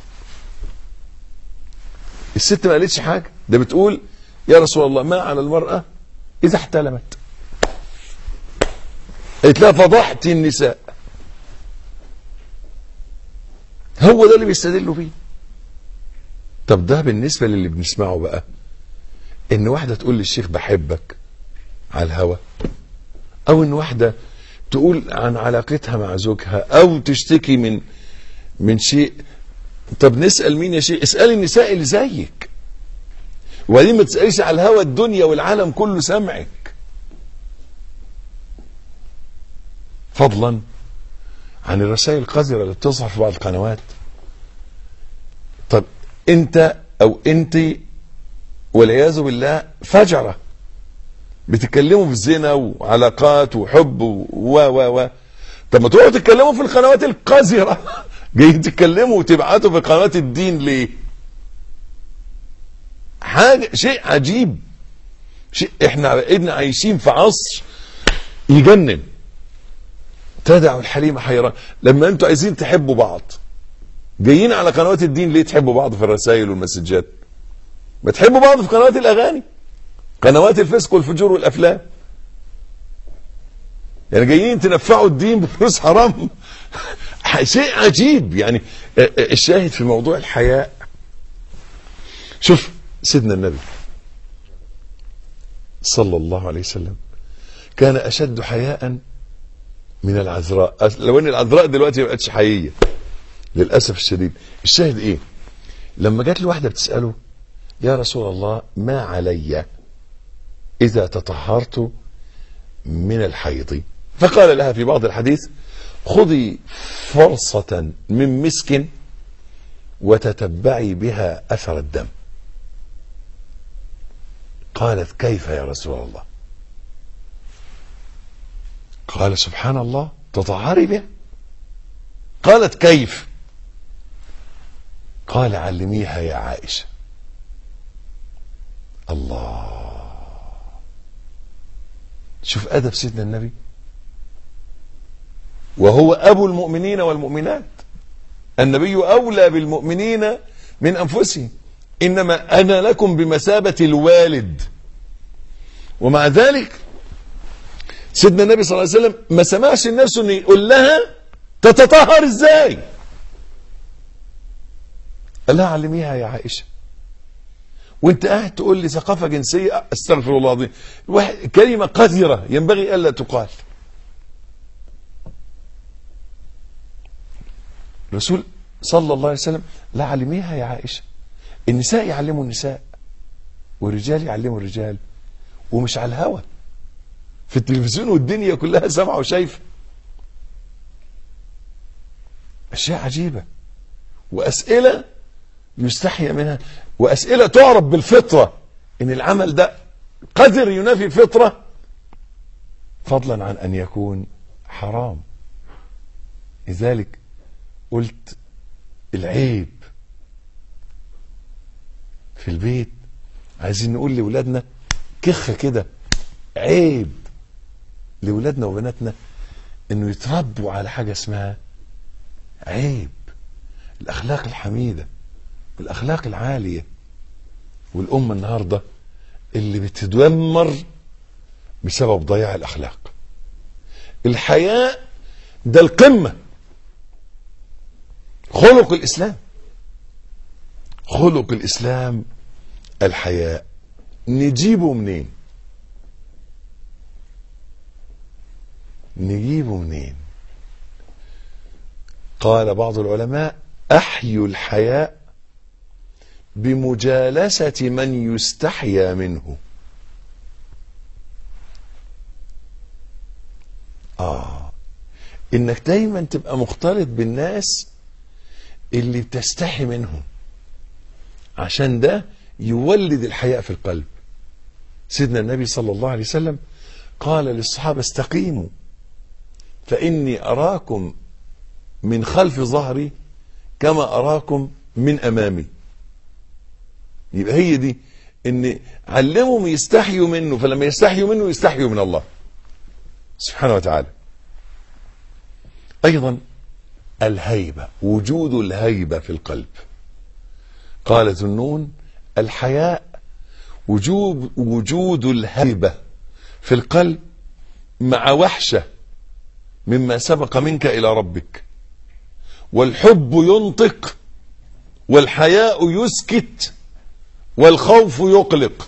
الست ما قالتش حاجة، ده بتقول يا رسول الله ما على المرأة إذا احتلمت. قالت لها فضحت النساء. هو ده اللي بيستدلوا فيه. طب ده بالنسبة للي بنسمعه بقى، ان واحدة تقول للشيخ بحبك على الهوى، او ان واحدة تقول عن علاقتها مع زوجها، او تشتكي من من شيء. طب نسأل مين يا شيخ؟ اسأل النساء اللي زيك، وبعدين ما تسأليش على الهوى، الدنيا والعالم كله سمعك، فضلا عن الرسائل القذرة اللي بتظهر في بعض القنوات. طب انت او انت والعياذ بالله فجرة بتتكلموا في الزنا وعلاقات وحب و و و طب ما تروحوا تتكلموا في القنوات القذرة، جايين تتكلموا وتبعتوا في قنوات الدين ليه؟ حاجة شيء عجيب. شيء احنا بقينا عايشين في عصر يجنن. تدع الحليم حيران. لما انتوا عايزين تحبوا بعض جايين على قنوات الدين ليه تحبوا بعض في الرسائل والمسجات؟ ما تحبوا بعض في قنوات الاغاني، قنوات الفسق والفجور والافلام. يعني جايين تنفعوا الدين بفلوس حرام. شيء عجيب. يعني الشاهد في موضوع الحياء، شوف سيدنا النبي صلى الله عليه وسلم كان اشد حياء من العذراء، لو ان العذراء دلوقتي ما بقتش حقيقيه للاسف الشديد. الشاهد ايه؟ لما جات له واحده بتساله يا رسول الله ما علي اذا تطهرت من الحيض، فقال لها في بعض الحديث خذي فرصه من مسك وتتبعي بها اثر الدم. قالت كيف يا رسول الله؟ قال سبحان الله تطهري بها. قالت كيف؟ قال علميها يا عائشة. الله، شوف أدب سيدنا النبي، وهو أبو المؤمنين والمؤمنات. النبي أولى بالمؤمنين من أنفسهم، إنما أنا لكم بمثابة الوالد. ومع ذلك سيدنا النبي صلى الله عليه وسلم ما سمعش الناس انه يقول لها تتطهر ازاي، قال لها علميها يا عائشة. وانت قاعد تقول لي ثقافة جنسية، استغفر الله العظيم، كلمة قذرة ينبغي الا تقال. الرسول صلى الله عليه وسلم لا علميها يا عائشة. النساء يعلموا النساء والرجال يعلموا الرجال، ومش على الهوى، في التلفزيون والدنيا كلها سامعه وشايفه. اشياء عجيبه، واسئله يستحيا منها، واسئله تعرف بالفطره ان العمل ده قدر ينافي الفطره، فضلا عن ان يكون حرام. لذلك قلت العيب في البيت، عايزين نقول لاولادنا كخه كده، عيب لولادنا وبناتنا انه يتربوا على حاجة اسمها عيب. الاخلاق الحميدة، الاخلاق العالية. والامة النهاردة اللي بتدمر بسبب ضياع الاخلاق. الحياء ده القمة، خلق الاسلام، خلق الاسلام الحياء. نجيبه منين؟ نجيبه منين؟ قال بعض العلماء احيوا الحياء بمجالسة من يستحيا منه. آه انك دايما تبقى مختلط بالناس اللي بتستحي منهم، عشان ده يولد الحياء في القلب. سيدنا النبي صلى الله عليه وسلم قال للصحابة استقيموا فإني أراكم من خلف ظهري كما أراكم من أمامي. يبقى هي دي، ان علمهم يستحيوا منه، فلما يستحيوا منه يستحيوا من الله سبحانه وتعالى. أيضا الهيبة، وجود الهيبة في القلب. قال ذو النون: الحياء وجود وجود الهيبة في القلب مع وحشة مما سبق منك إلى ربك. والحب ينطق، والحياء يسكت، والخوف يقلق.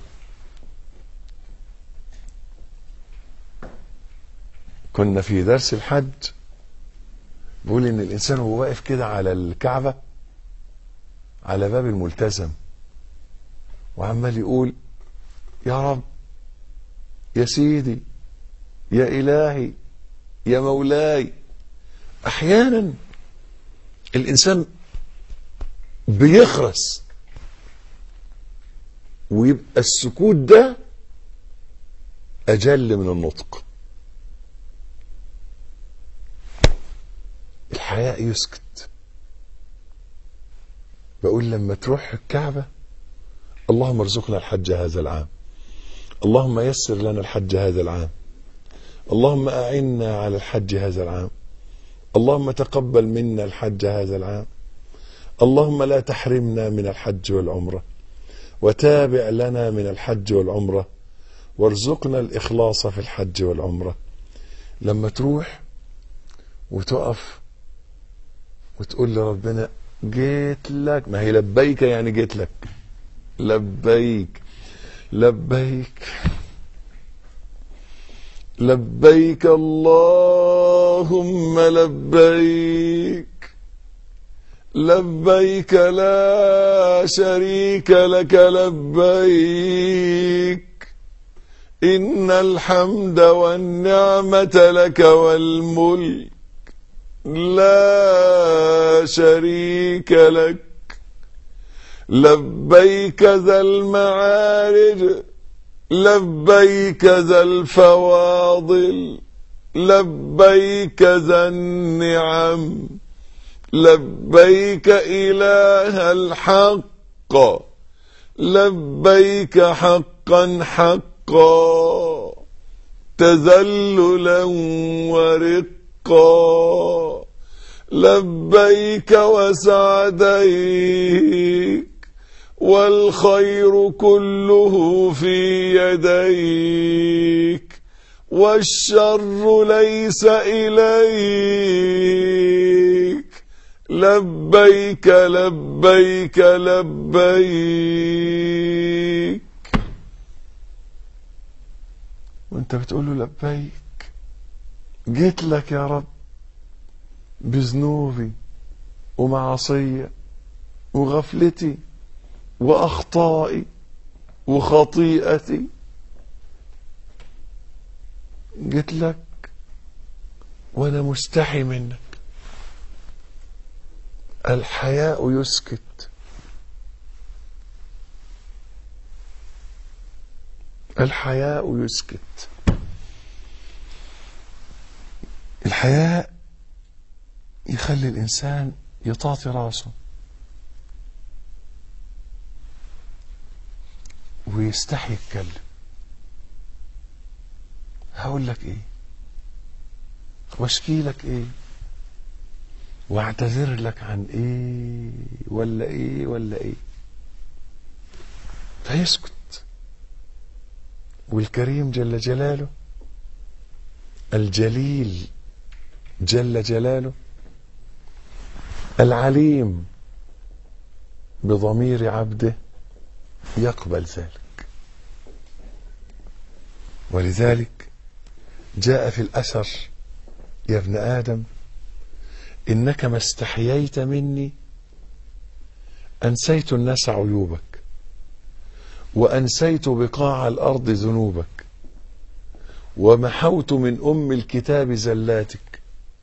كنا في درس الحج بقول إن الإنسان هو واقف كده على الكعبة على باب الملتزم وعمال يقول: يا رب، يا سيدي، يا إلهي، يا مولاي. أحيانا الإنسان بيخرس ويبقى السكوت ده أجل من النطق. الحياء يسكت. بقول لما تروح الكعبة: اللهم ارزقنا الحج هذا العام، اللهم يسر لنا الحج هذا العام، اللهم أعنا على الحج هذا العام، اللهم تقبل منا الحج هذا العام، اللهم لا تحرمنا من الحج والعمرة، وتابع لنا من الحج والعمرة، وارزقنا الإخلاص في الحج والعمرة. لما تروح وتقف وتقول لربنا: جيت لك، ما هي لبيك يعني جيت لك، لبيك لبيك لبيك اللهم لبيك، لبيك لا شريك لك لبيك، إن الحمد والنعمة لك والملك لا شريك لك، لبيك ذا المعارج، لبيك ذا الفواضل، لبيك ذا النعم، لبيك إله الحق، لبيك حقا حقا، تذللا ورقا، لبيك وسعديك، والخير كله في يديك، والشر ليس إليك، لبيك لبيك لبيك. وانت بتقول له لبيك، جيت لك يا رب بذنوبي ومعصية وغفلتي وأخطائي وخطيئتي، جيت لك وأنا مستحي منك. الحياء يسكت، الحياء يسكت. الحياء يخلي الإنسان يطاطي راسه ويستحي يتكلم. هقول لك ايه واشكي لك ايه واعتذر لك عن ايه ولا ايه ولا ايه، فيسكت. والكريم جل جلاله، الجليل جل جلاله، العليم بضمير عبده يقبل ذلك. ولذلك جاء في الأثر: يا ابن آدم، إنك ما استحييت مني أنسيت الناس عيوبك، وأنسيت بقاع الأرض ذنوبك، ومحوت من أم الكتاب زلاتك،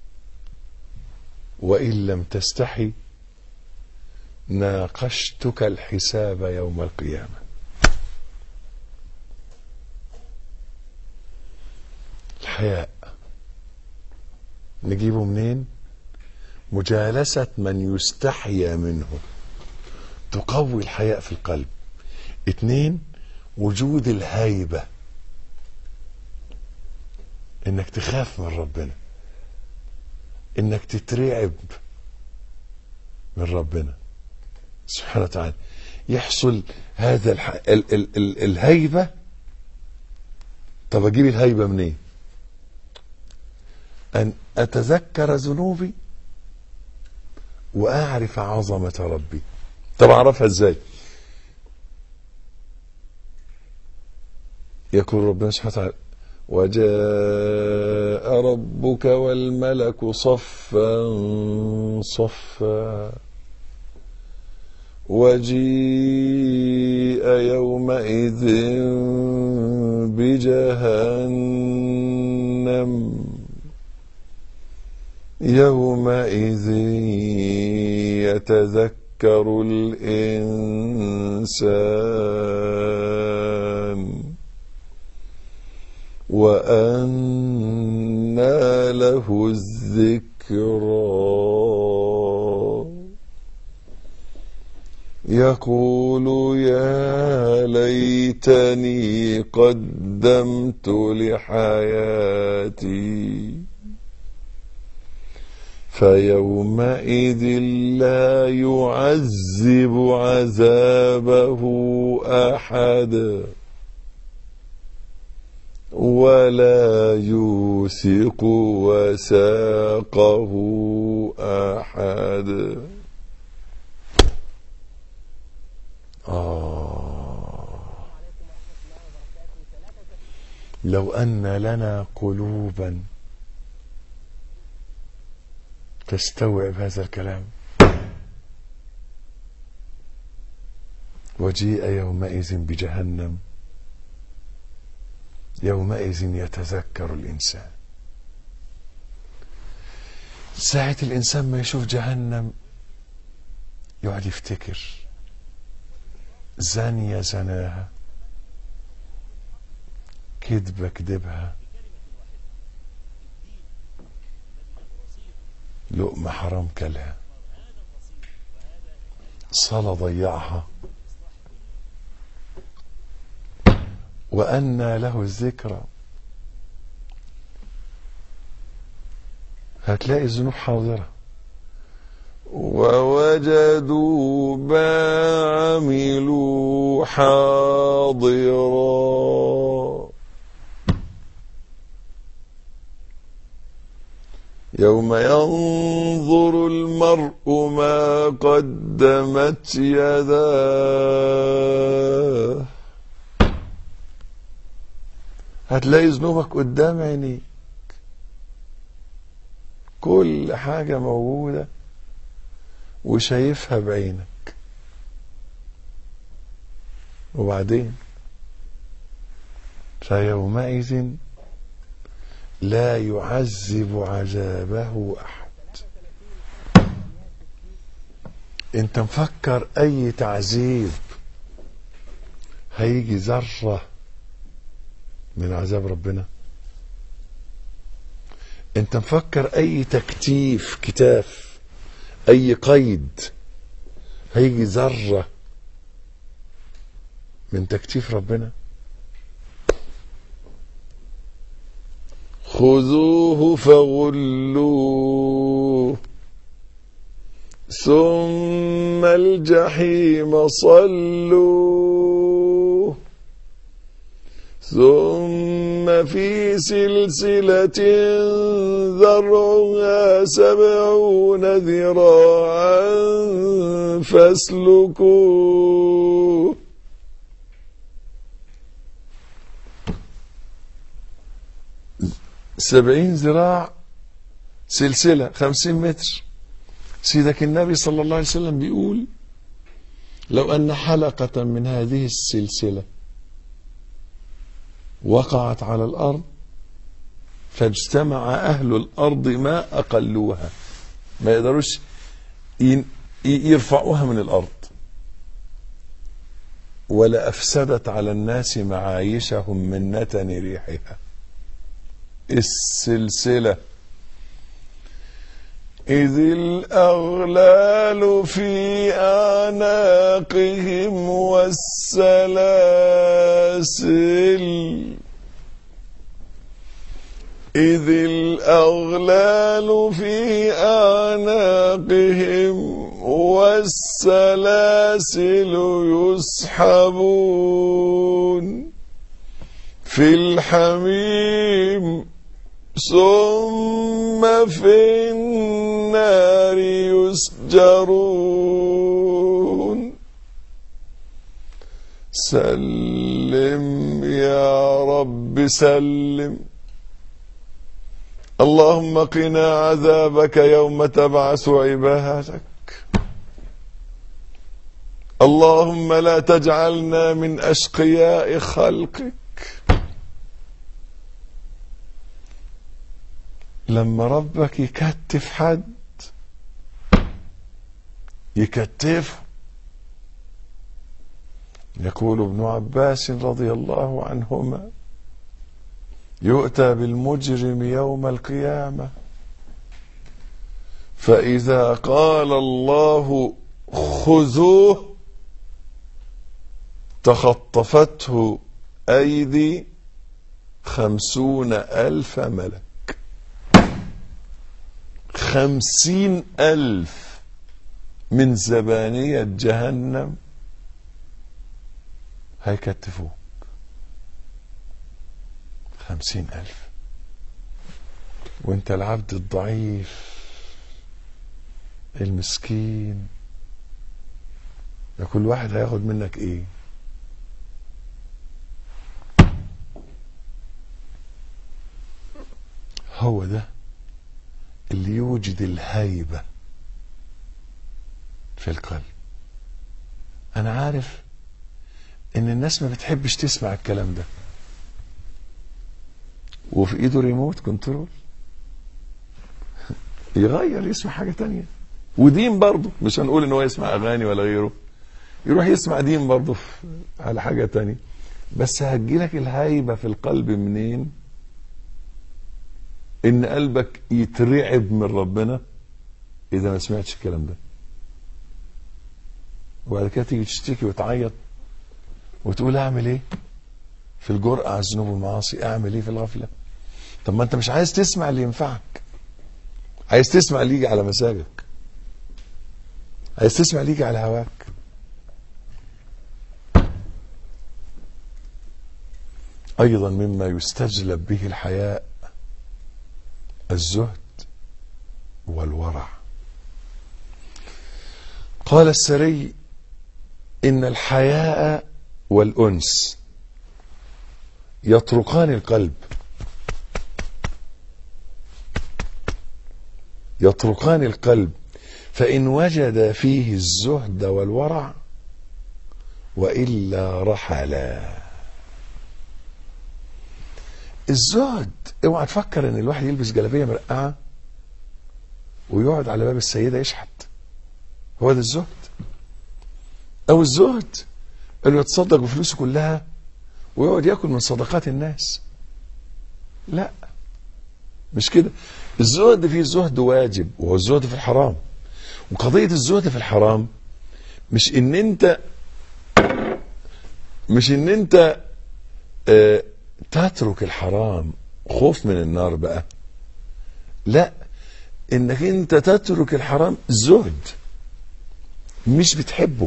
وإن لم تستحي ناقشتك الحساب يوم القيامة. الحياء نجيبه منين؟ مجالسة من يستحيا منه تقوي الحياء في القلب. اتنين، وجود الهيبة، انك تخاف من ربنا. انك تترعب من ربنا سبحانه وتعالى، يحصل هذا الح... ال... ال... ال... الهيبة. طب اجيب الهيبة منين؟ إيه؟ ان اتذكر ذنوبي واعرف عظمة ربي. طب اعرفها ازاي؟ يقول ربنا سبحانه وتعالى: وجاء ربك والملك صفا صفا وجيء يومئذ بجهنم يومئذ يتذكر الإنسان وأنى له الذكرى يقول يا ليتني قدمت لحياتي فيومئذ لا يعذب عذابه أحد ولا يوثق وثاقه أحد. آه لو أن لنا قلوبا تستوعب هذا الكلام. وجيء يومئذ بجهنم يومئذ يتذكر الإنسان. ساعة الإنسان ما يشوف جهنم يقعد يفتكر زانية زناها، كذبة كذبها، لقمة حرام كلها، صلاة ضيعها، وأنى له الذكرى. هتلاقي الذنوب حاضرة. ووجدوا ما عملوا حاضرا يوم ينظر المرء ما قدمت يداه. هتلاقي ذنوبك قدام عينيك، كل حاجة موجودة وشايفها بعينك. وبعدين فيومئذ لا يعذب عذابه أحد. انت مفكر اي تعذيب هيجي ذرة من عذاب ربنا؟ انت مفكر اي تكتيف كتاف، اي قيد هيجي ذرة من تكتيف ربنا؟ خذوه فغلوه ثم الجحيم صلوه ثم في سلسلة ذرعها سبعون ذراعا فاسلكوه. سبعين ذراع سلسلة خمسين متر. سيدك النبي صلى الله عليه وسلم بيقول لو أن حلقة من هذه السلسلة وقعت على الأرض فاجتمع أهل الأرض ما أقلوها، ما يقدروش يرفعوها من الأرض، ولا أفسدت على الناس معايشهم من نتن ريحها. السلسلة إذ الأغلال في أعناقهم والسلاسل إذ الأغلال في أعناقهم والسلاسل يسحبون في الحميم ثم في النار يسجرون سلم يا رب سلم. اللهم قنا عذابك يوم تبعث عبادك. اللهم لا تجعلنا من أشقياء خلقك. لما ربك يكتف حد يكتفه. يقول ابن عباس رضي الله عنهما: يؤتى بالمجرم يوم القيامة فإذا قال الله خذوه تخطفته أيدي خمسون ألف ملك. خمسين ألف من زبانية جهنم هيكتفوك. خمسين ألف وانت العبد الضعيف المسكين. كل واحد هياخد منك ايه؟ هو ده اللي يوجد الهيبة في القلب. انا عارف ان الناس ما بتحبش تسمع الكلام ده، وفي ايده ريموت كنترول يغير يسمع حاجة تانية، ودين برضه، مش هنقول ان هو يسمع اغاني ولا غيره، يروح يسمع دين برضه على حاجة تانية. بس هتجيلك الهيبة في القلب منين؟ ان قلبك يترعب من ربنا اذا ما سمعتش الكلام ده، وبعد كده تيجي تشتكي وتعيط وتقول اعمل ايه في الجرأة على الذنوب والمعاصي، اعمل ايه في الغفلة. طب ما انت مش عايز تسمع اللي ينفعك، عايز تسمع اللي يجي على مزاجك، عايز تسمع اللي يجي على هواك. ايضا مما يستجلب به الحياء الزهد والورع. قال السري: إن الحياء والأنس يطرقان القلب، يطرقان القلب فإن وجد فيه الزهد والورع وإلا رحلا. الزهد، اوعى تفكر ان الواحد يلبس جلابيه مرقعه ويقعد على باب السيده يشحت، هو ده الزهد. او الزهد انه يتصدق بفلوسه كلها ويقعد ياكل من صدقات الناس. لا، مش كده. الزهد فيه زهد واجب وهو الزهد في الحرام. وقضيه الزهد في الحرام مش ان انت مش ان انت اه تترك الحرام خوف من النار بقى، لا، انك انت تترك الحرام زهد، مش بتحبه،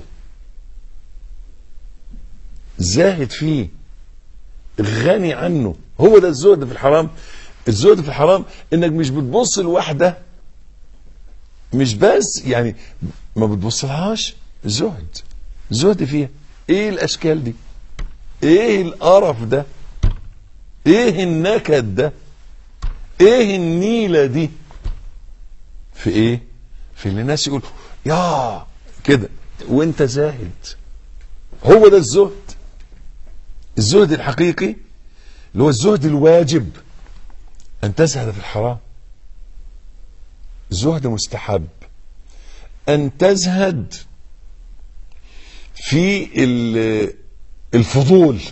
زاهد فيه، غني عنه. هو ده الزهد في الحرام. الزهد في الحرام انك مش بتبص لواحدة، مش بس يعني ما بتبصلهاش، زهد زهد فيها. ايه الاشكال دي؟ ايه القرف ده؟ ايه النكد ده؟ ايه النيلة دي؟ في ايه؟ في اللي الناس يقول يا كده وانت زاهد. هو ده الزهد. الزهد الحقيقي اللي هو الزهد الواجب، ان تزهد في الحرام. زهد مستحب ان تزهد في الفضول.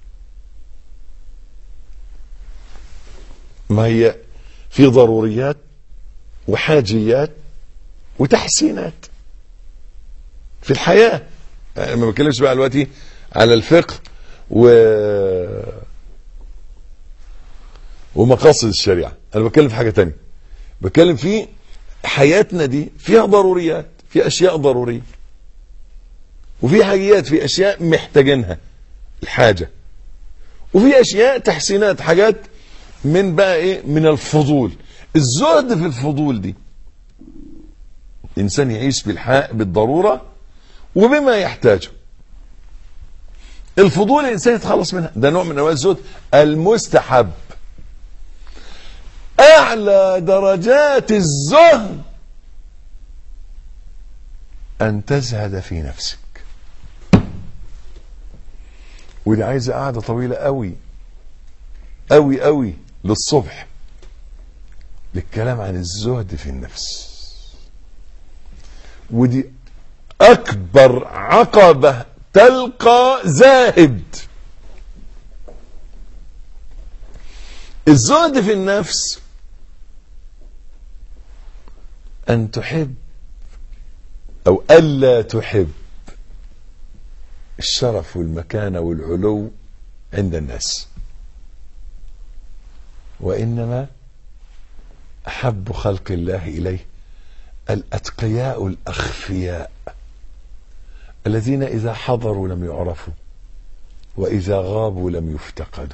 ما هي في ضروريات وحاجيات وتحسينات في الحياة. أنا ما بتكلمش بقى دلوقتي على الفقه و ومقاصد الشريعة. انا بتكلم في حاجة تانية، بتكلم في حياتنا دي فيها ضروريات، في اشياء ضرورية، وفي حاجيات، في اشياء محتاجينها الحاجة، وفي اشياء تحسينات، حاجات من بقى ايه، من الفضول. الزهد في الفضول دي الانسان يعيش بالحق بالضرورة وبما يحتاجه. الفضول الانسان يتخلص منها، ده نوع من انواع الزهد المستحب. اعلى درجات الزهد ان تزهد في نفسك. ودي عايزة قاعدة طويلة قوي قوي قوي للصبح للكلام عن الزهد في النفس. ودي اكبر عقبة تلقى زاهد. الزهد في النفس ان تحب او الا تحب الشرف والمكانة والعلو عند الناس، وإنما أحب خلق الله إليه الأتقياء الأخفياء الذين إذا حضروا لم يعرفوا وإذا غابوا لم يفتقدوا.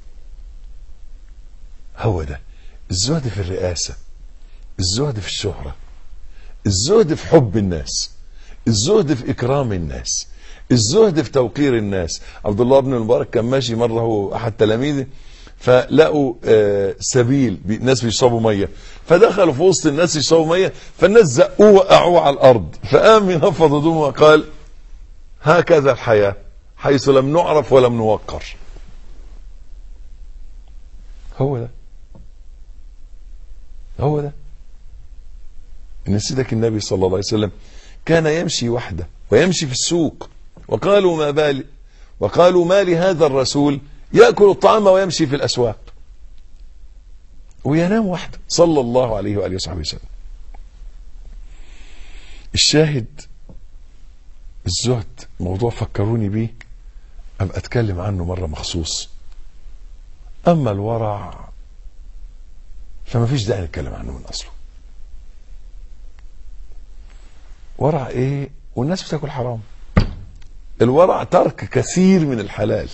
هو ده الزهد في الرئاسة، الزهد في الشهرة، الزهد في حب الناس، الزهد في إكرام الناس، الزهد في توقير الناس. عبد الله بن المبارك كان ماشي مرة هو أحد تلاميذه، فلقوا آه سبيل ناس بيشربوا مية، فدخلوا في وسط الناس يشربوا مية، فالناس زقوه وقعوه على الأرض، فقام ينفض هدومه وقال هكذا الحياة حيث لم نعرف ولم نوقر. هو ده هو ده إن سيدك النبي صلى الله عليه وسلم كان يمشي وحده ويمشي في السوق، وقالوا ما بالي وقالوا ما لهذا الرسول يأكل الطعام ويمشي في الأسواق وينام وحده صلى الله عليه وآله وصحبه وسلم. الشاهد الزهد موضوع فكروني بيه أبقى أتكلم عنه مرة مخصوص. أما الورع فما فيش داعي نتكلم عنه من أصله. ورع إيه؟ والناس بتاكل حرام. الورع ترك كثير من الحلال.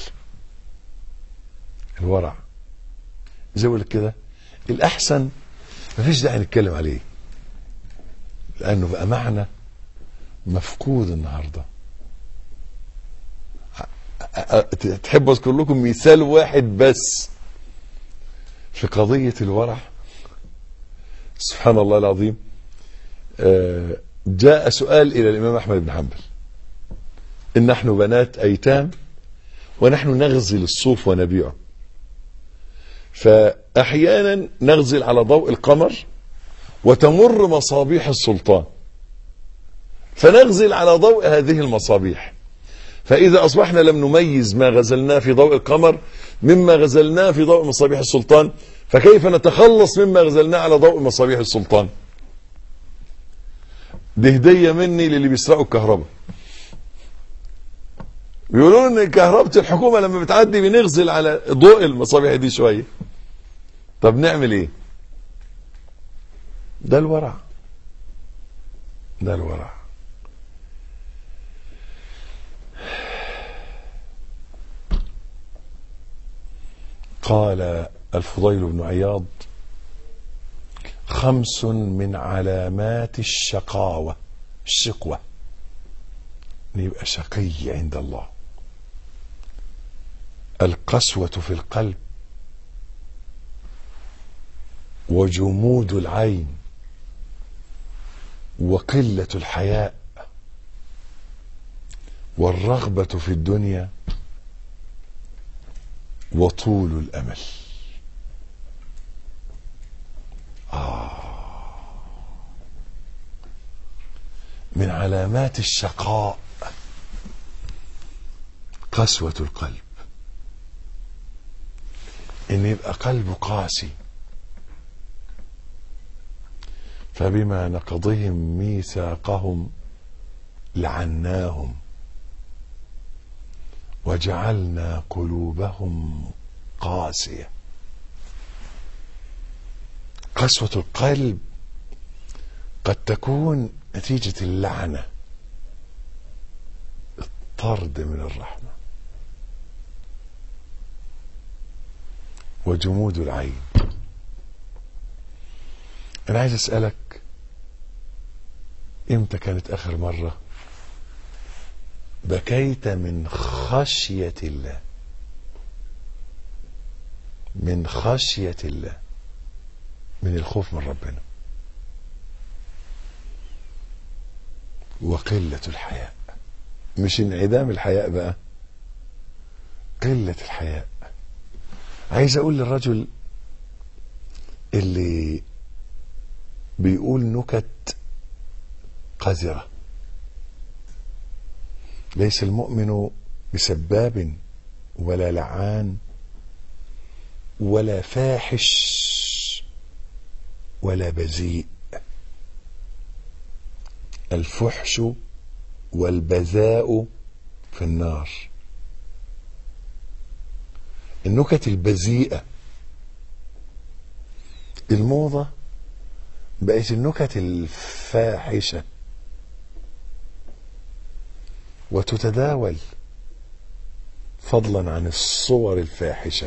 الورع زي ما قلت كده الأحسن ما فيش داعي نتكلم عليه لأنه بقى معنى مفقود النهارده. تحب أذكر لكم مثال واحد بس في قضية الورع؟ سبحان الله العظيم. جاء سؤال إلى الإمام أحمد بن حنبل إن نحن بنات أيتام ونحن نغزل الصوف ونبيعه، فأحيانا نغزل على ضوء القمر وتمر مصابيح السلطان، فنغزل على ضوء هذه المصابيح، فإذا أصبحنا لم نميز ما غزلناه في ضوء القمر مما غزلناه في ضوء مصابيح السلطان، فكيف نتخلص مما غزلناه على ضوء مصابيح السلطان؟ دي هدية مني للي بيسرقوا الكهرباء. بيقولوا ان كهرباء الحكومة لما بتعدي بنغزل على ضوء المصابيح دي شوية. طب نعمل ايه؟ ده الورع، ده الورع. قال الفضيل بن عياض خمس من علامات الشقاوة، الشقوة ان يبقى شقي عند الله: القسوة في القلب، وجمود العين، وقلة الحياء، والرغبة في الدنيا، وطول الأمل. آه من علامات الشقاء قسوة القلب، إن يبقى قلبه قاسي. فبما نقضهم ميثاقهم لعناهم وجعلنا قلوبهم قاسية. قسوة القلب قد تكون نتيجة اللعنة، الطرد من الرحمة، وجمود العين. أنا عايز أسألك، إمتى كانت آخر مرة بكيت من خشية الله؟ من خشية الله، من الخوف من ربنا. وقلة الحياء، مش انعدام الحياء بقى، قلة الحياء. عايز اقول للرجل اللي بيقول نكت قذرة: ليس المؤمن بسباب ولا لعان ولا فاحش ولا بذيء. الفحش والبذاء في النار. النكت البذيئة، الموضة بقت النكت الفاحشة، وتتداول فضلا عن الصور الفاحشة،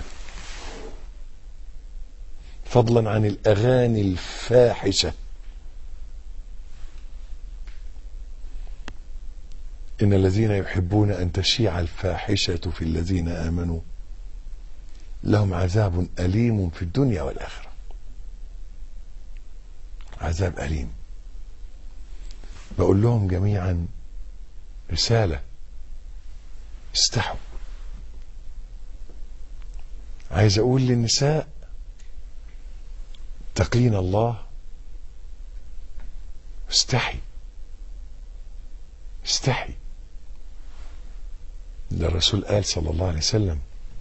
فضلا عن الأغاني الفاحشة. إن الذين يحبون أن تشيع الفاحشة في الذين آمنوا لهم عذاب أليم في الدنيا والآخرة. عذاب أليم. بقول لهم جميعا رسالة: استحوا. عايز أقول للنساء: تقين الله، استحي استحي. ده الرسول قال صلى الله عليه وسلم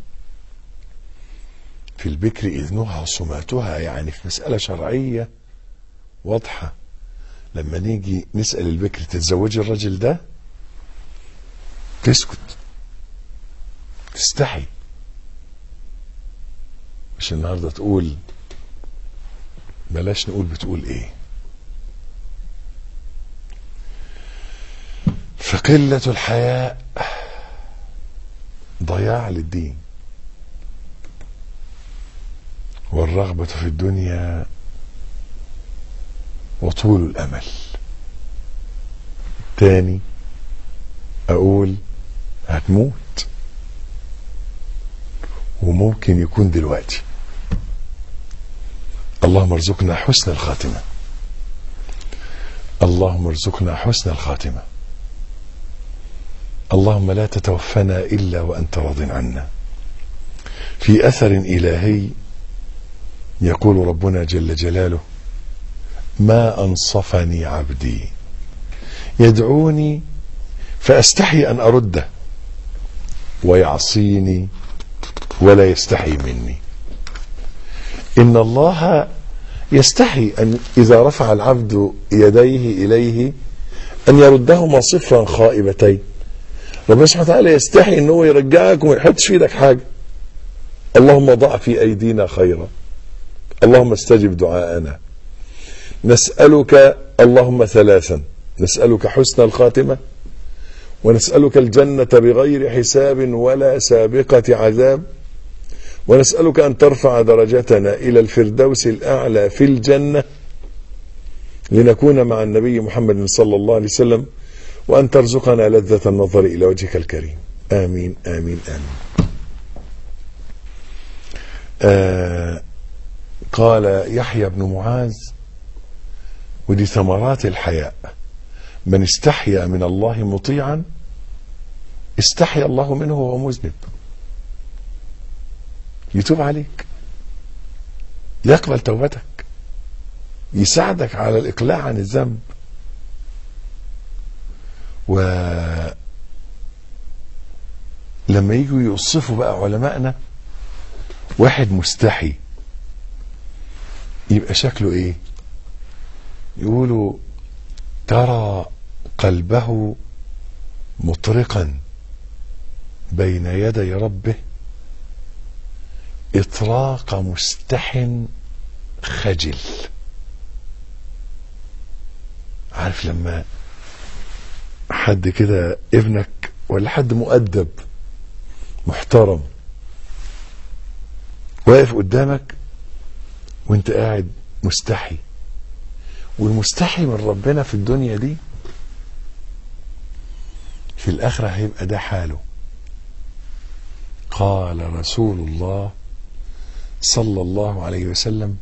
في البكر إذنها صماتها، يعني في مسألة شرعية واضحة. لما نيجي نسأل البكر تتزوجي الرجل ده، تسكت، تستحي، مش النهارده تقول. بلاش نقول بتقول ايه. فقلة الحياء ضياع للدين، والرغبة في الدنيا وطول الأمل. تاني أقول: هتموت، وممكن يكون دلوقتي. اللهم ارزقنا حسن الخاتمة، اللهم ارزقنا حسن الخاتمة. اللهم لا تتوفنا إلا وأنت راض عنا. في أثر إلهي يقول ربنا جل جلاله: ما أنصفني عبدي يدعوني فأستحي أن أرده، ويعصيني ولا يستحي مني. إن الله يستحي أن إذا رفع العبد يديه إليه أن يردهما صفرا خائبتين. ربنا سبحانه وتعالى يستحي أنه يرجعك وما يحطش في ايدك حاجة. اللهم ضع في أيدينا خيرا، اللهم استجب دعاءنا. نسألك اللهم ثلاثا: نسألك حسن الخاتمة، ونسألك الجنة بغير حساب ولا سابقة عذاب، ونسألك أن ترفع درجتنا إلى الفردوس الأعلى في الجنة لنكون مع النبي محمد صلى الله عليه وسلم، وأن ترزقنا لذة النظر إلى وجهك الكريم. آمين آمين آمين. آه قال يحيى بن معاذ، ودي ثمرات الحياء: من استحيا من الله مطيعا استحيا الله منه وهو مذنب. يتوب عليك، يقبل توبتك، يساعدك على الإقلاع عن الذنب. ولما يجوا يوصفوا بقى علماءنا واحد مستحي يبقى شكله ايه؟ يقولوا: ترى قلبه مطرقا بين يدي ربه إطراق مستح خجل. عارف لما حد كده ابنك ولا حد مؤدب محترم واقف قدامك وانت قاعد مستحي، والمستحي من ربنا في الدنيا دي في الآخرة هيبقى ده حاله. قال رسول الله صلى الله عليه وسلم: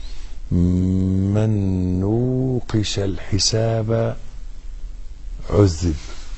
من نوقش الحساب عذب.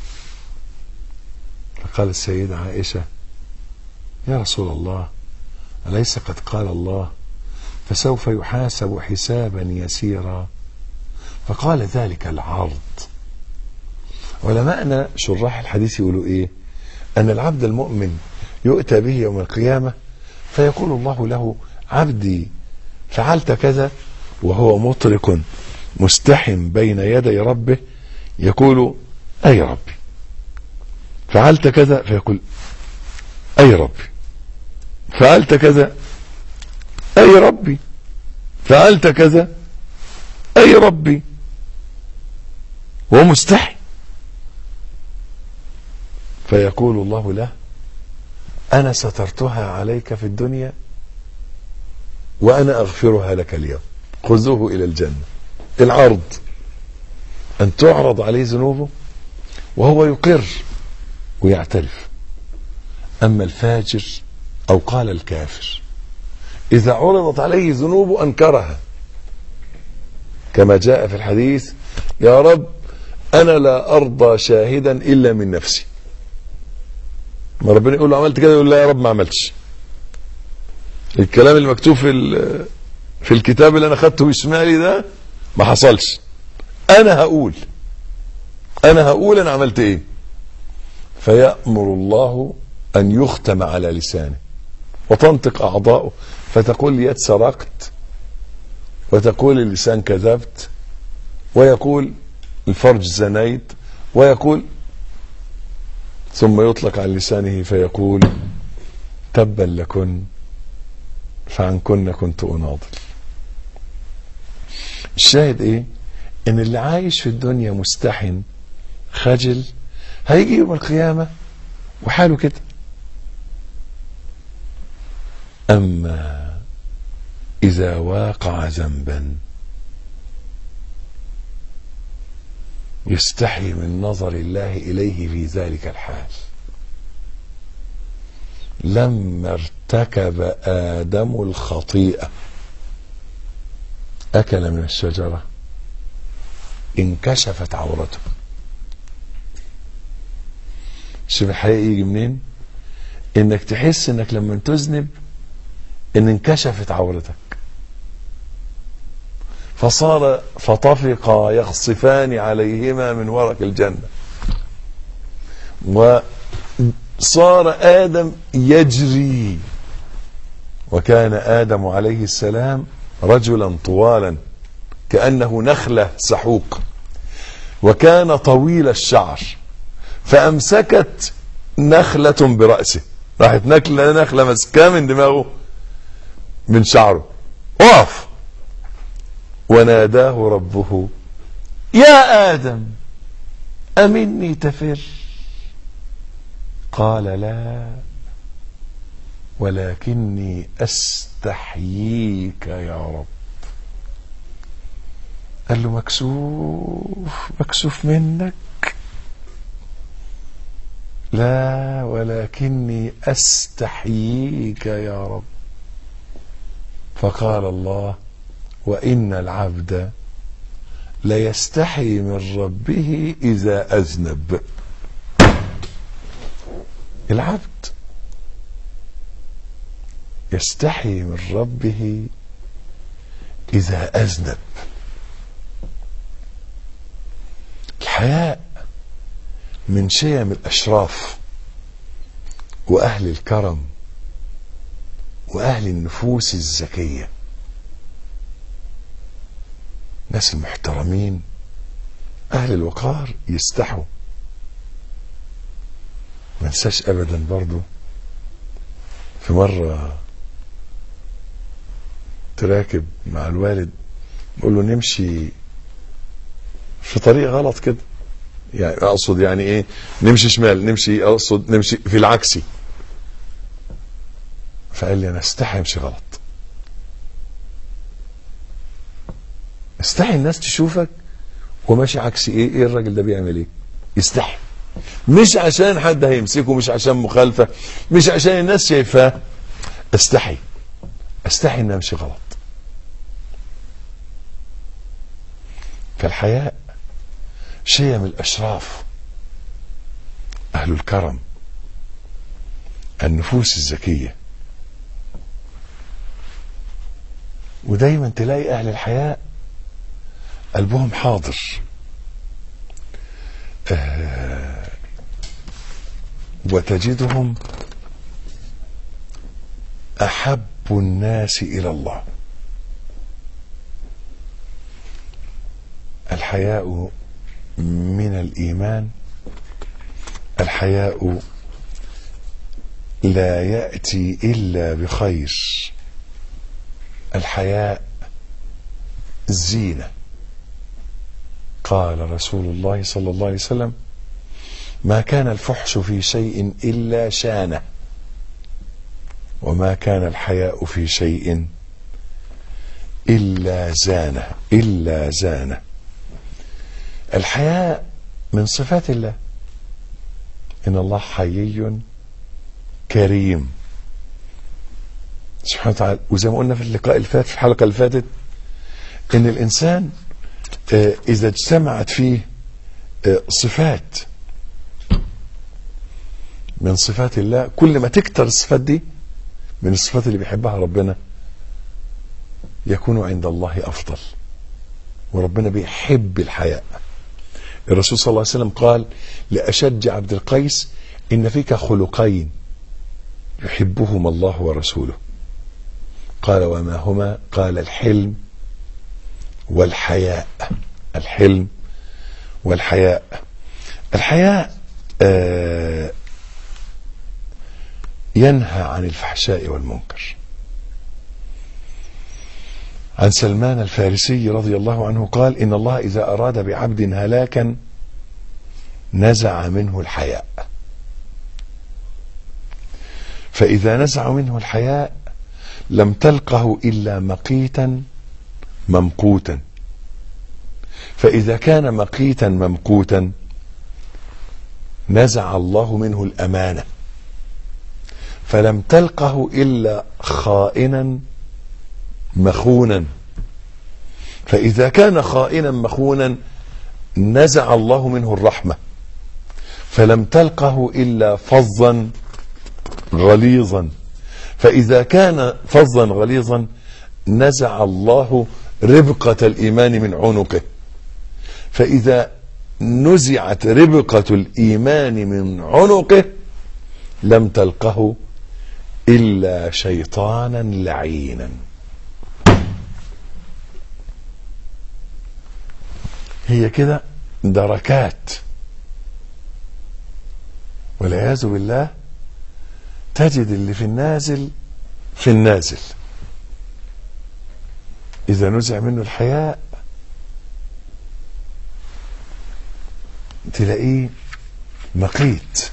فقال السيدة عائشة: يا رسول الله، أليس قد قال الله فسوف يحاسب حسابا يسيرا؟ فقال: ذلك العرض. علماءنا شراح الحديث يقولوا ايه؟ ان العبد المؤمن يؤتى به يوم القيامة فيقول الله له: عبدي فعلت كذا، وهو مطرق مستحم بين يدي ربه يقول: اي ربي. فعلت كذا فيقول: اي ربي. فعلت كذا: اي ربي. فعلت كذا: اي ربي. وهو مستحي. فيقول الله له: أنا سترتها عليك في الدنيا وأنا أغفرها لك اليوم، خذوه إلى الجنة. العرض أن تعرض عليه ذنوبه وهو يقر ويعترف. أما الفاجر أو قال الكافر إذا عرضت عليه ذنوبه أنكرها، كما جاء في الحديث: يا رب أنا لا أرضى شاهدا إلا من نفسي. ما ربنا يقول له عملت كده يقول: لا يا رب ما عملتش. الكلام اللي مكتوب في في الكتاب اللي انا خدته بشمالي ده ما حصلش. انا هقول انا هقول انا عملت ايه. فيأمر الله ان يختم على لسانه وتنطق اعضاؤه، فتقول اليد سرقت، وتقول اللسان كذبت، ويقول الفرج زنيت، ويقول، ثم يطلق عن لسانه فيقول: تبا لكن فعنكن كنت أناضل. الشاهد ايه؟ ان اللي عايش في الدنيا مستحن خجل هيجي يوم القيامة وحاله كده. اما اذا واقع ذنبا يستحي من نظر الله إليه في ذلك الحال. لما ارتكب آدم الخطيئة أكل من الشجرة انكشفت عورته. شوف الحقيقة يجي منين؟ انك تحس انك لما تذنب ان انكشفت عورتك، فصار فطفقا يخصفان عليهما من ورق الجنة، وصار آدم يجري. وكان آدم عليه السلام رجلا طوالا كأنه نخلة سحوق، وكان طويل الشعر، فأمسكت نخلة برأسه، راحت نخلة نخلة مسكاه من دماغه من شعره، اقف. وناداه ربه: يا آدم أمني تفر؟ قال: لا، ولكني أستحييك يا رب. قال له: مكسوف مكسوف منك؟ لا، ولكني أستحييك يا رب. فقال الله: وإن العبد ليستحي من ربه إذا أذنب. العبد يستحي من ربه إذا أذنب. الحياء من شيم الأشراف وأهل الكرم وأهل النفوس الزكية. ناس المحترمين أهل الوقار يستحوا. ما ننساش أبدا برضو في مرة تراكب مع الوالد بقول له نمشي في طريق غلط كده، يعني اقصد يعني ايه نمشي شمال، نمشي اقصد نمشي في العكسي. فقال لي انا استحي امشي غلط، استحي الناس تشوفك وماشي عكسي. ايه ايه الراجل ده بيعمل ايه؟ يستحي، مش عشان حد هيمسكه، مش عشان مخالفة، مش عشان الناس شايفاه، استحي استحي ان امشي غلط. فالحياء شيء من الاشراف، اهل الكرم، النفوس الزكية. ودايما تلاقي اهل الحياء قلبهم حاضر، آه وتجدهم احب الناس الى الله. الحياء من الايمان، الحياء لا يأتي الا بخير، الحياء زينة. قال رسول الله صلى الله عليه وسلم: ما كان الفحش في شيء إلا شانه، وما كان الحياء في شيء إلا زانه إلا زانه. الحياء من صفات الله، إن الله حيي كريم سبحانه وتعالى. وزي ما قلنا في اللقاء الفات في الحلقة اللي فاتت، إن الإنسان إذا اجتمعت فيه صفات من صفات الله، كل ما تكتر الصفات دي من الصفات اللي بيحبها ربنا يكون عند الله أفضل. وربنا بيحب الحياء. الرسول صلى الله عليه وسلم قال لأشج عبد القيس: إن فيك خلقين يحبهما الله ورسوله. قال: وما هما؟ قال: الحلم والحياء. الحلم والحياء. الحياء آه ينهى عن الفحشاء والمنكر. عن سلمان الفارسي رضي الله عنه قال: إن الله إذا أراد بعبد هلاكا نزع منه الحياء، فإذا نزع منه الحياء لم تلقه إلا مقيتا ممقوتا، فإذا كان مقيتا ممقوتا نزع الله منه الأمانة، فلم تلقه إلا خائنا مخونا، فإذا كان خائنا مخونا نزع الله منه الرحمة، فلم تلقه إلا فظا غليظا، فإذا كان فظا غليظا نزع الله ربقة الإيمان من عنقه، فإذا نزعت ربقة الإيمان من عنقه لم تلقه إلا شيطانا لعينا. هي كده دركات، والعياذ بالله تجد اللي في النازل في النازل. إذا نزع منه الحياء تلاقيه مقيت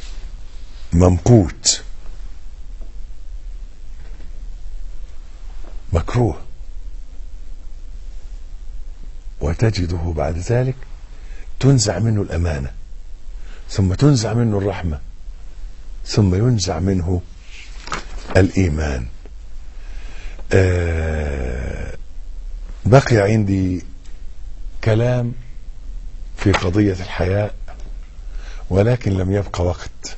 ممقوت مكروه، وتجده بعد ذلك تنزع منه الأمانة، ثم تنزع منه الرحمة، ثم ينزع منه الإيمان. آه بقي عندي كلام في قضية الحياء، ولكن لم يبقى وقت.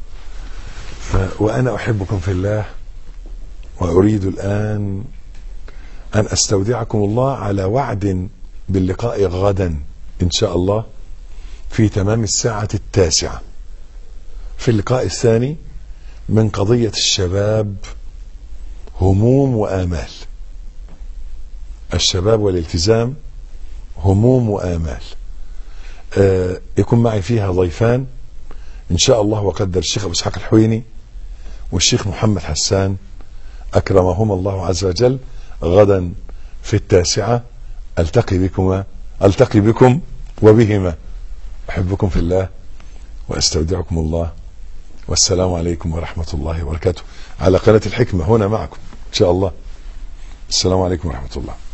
وأنا أحبكم في الله، وأريد الآن أن أستودعكم الله على وعد باللقاء غدا إن شاء الله في تمام الساعة التاسعة في اللقاء الثاني من قضية الشباب، هموم وآمال. الشباب والالتزام، هموم وآمال. آه يكون معي فيها ضيفان إن شاء الله وقدر، الشيخ أبو إسحاق الحويني والشيخ محمد حسان، أكرمهما الله عز وجل. غدا في التاسعة ألتقي بكما ألتقي بكم وبهما. أحبكم في الله وأستودعكم الله، والسلام عليكم ورحمة الله وبركاته، على قناة الحكمة هنا معكم إن شاء الله. السلام عليكم ورحمة الله.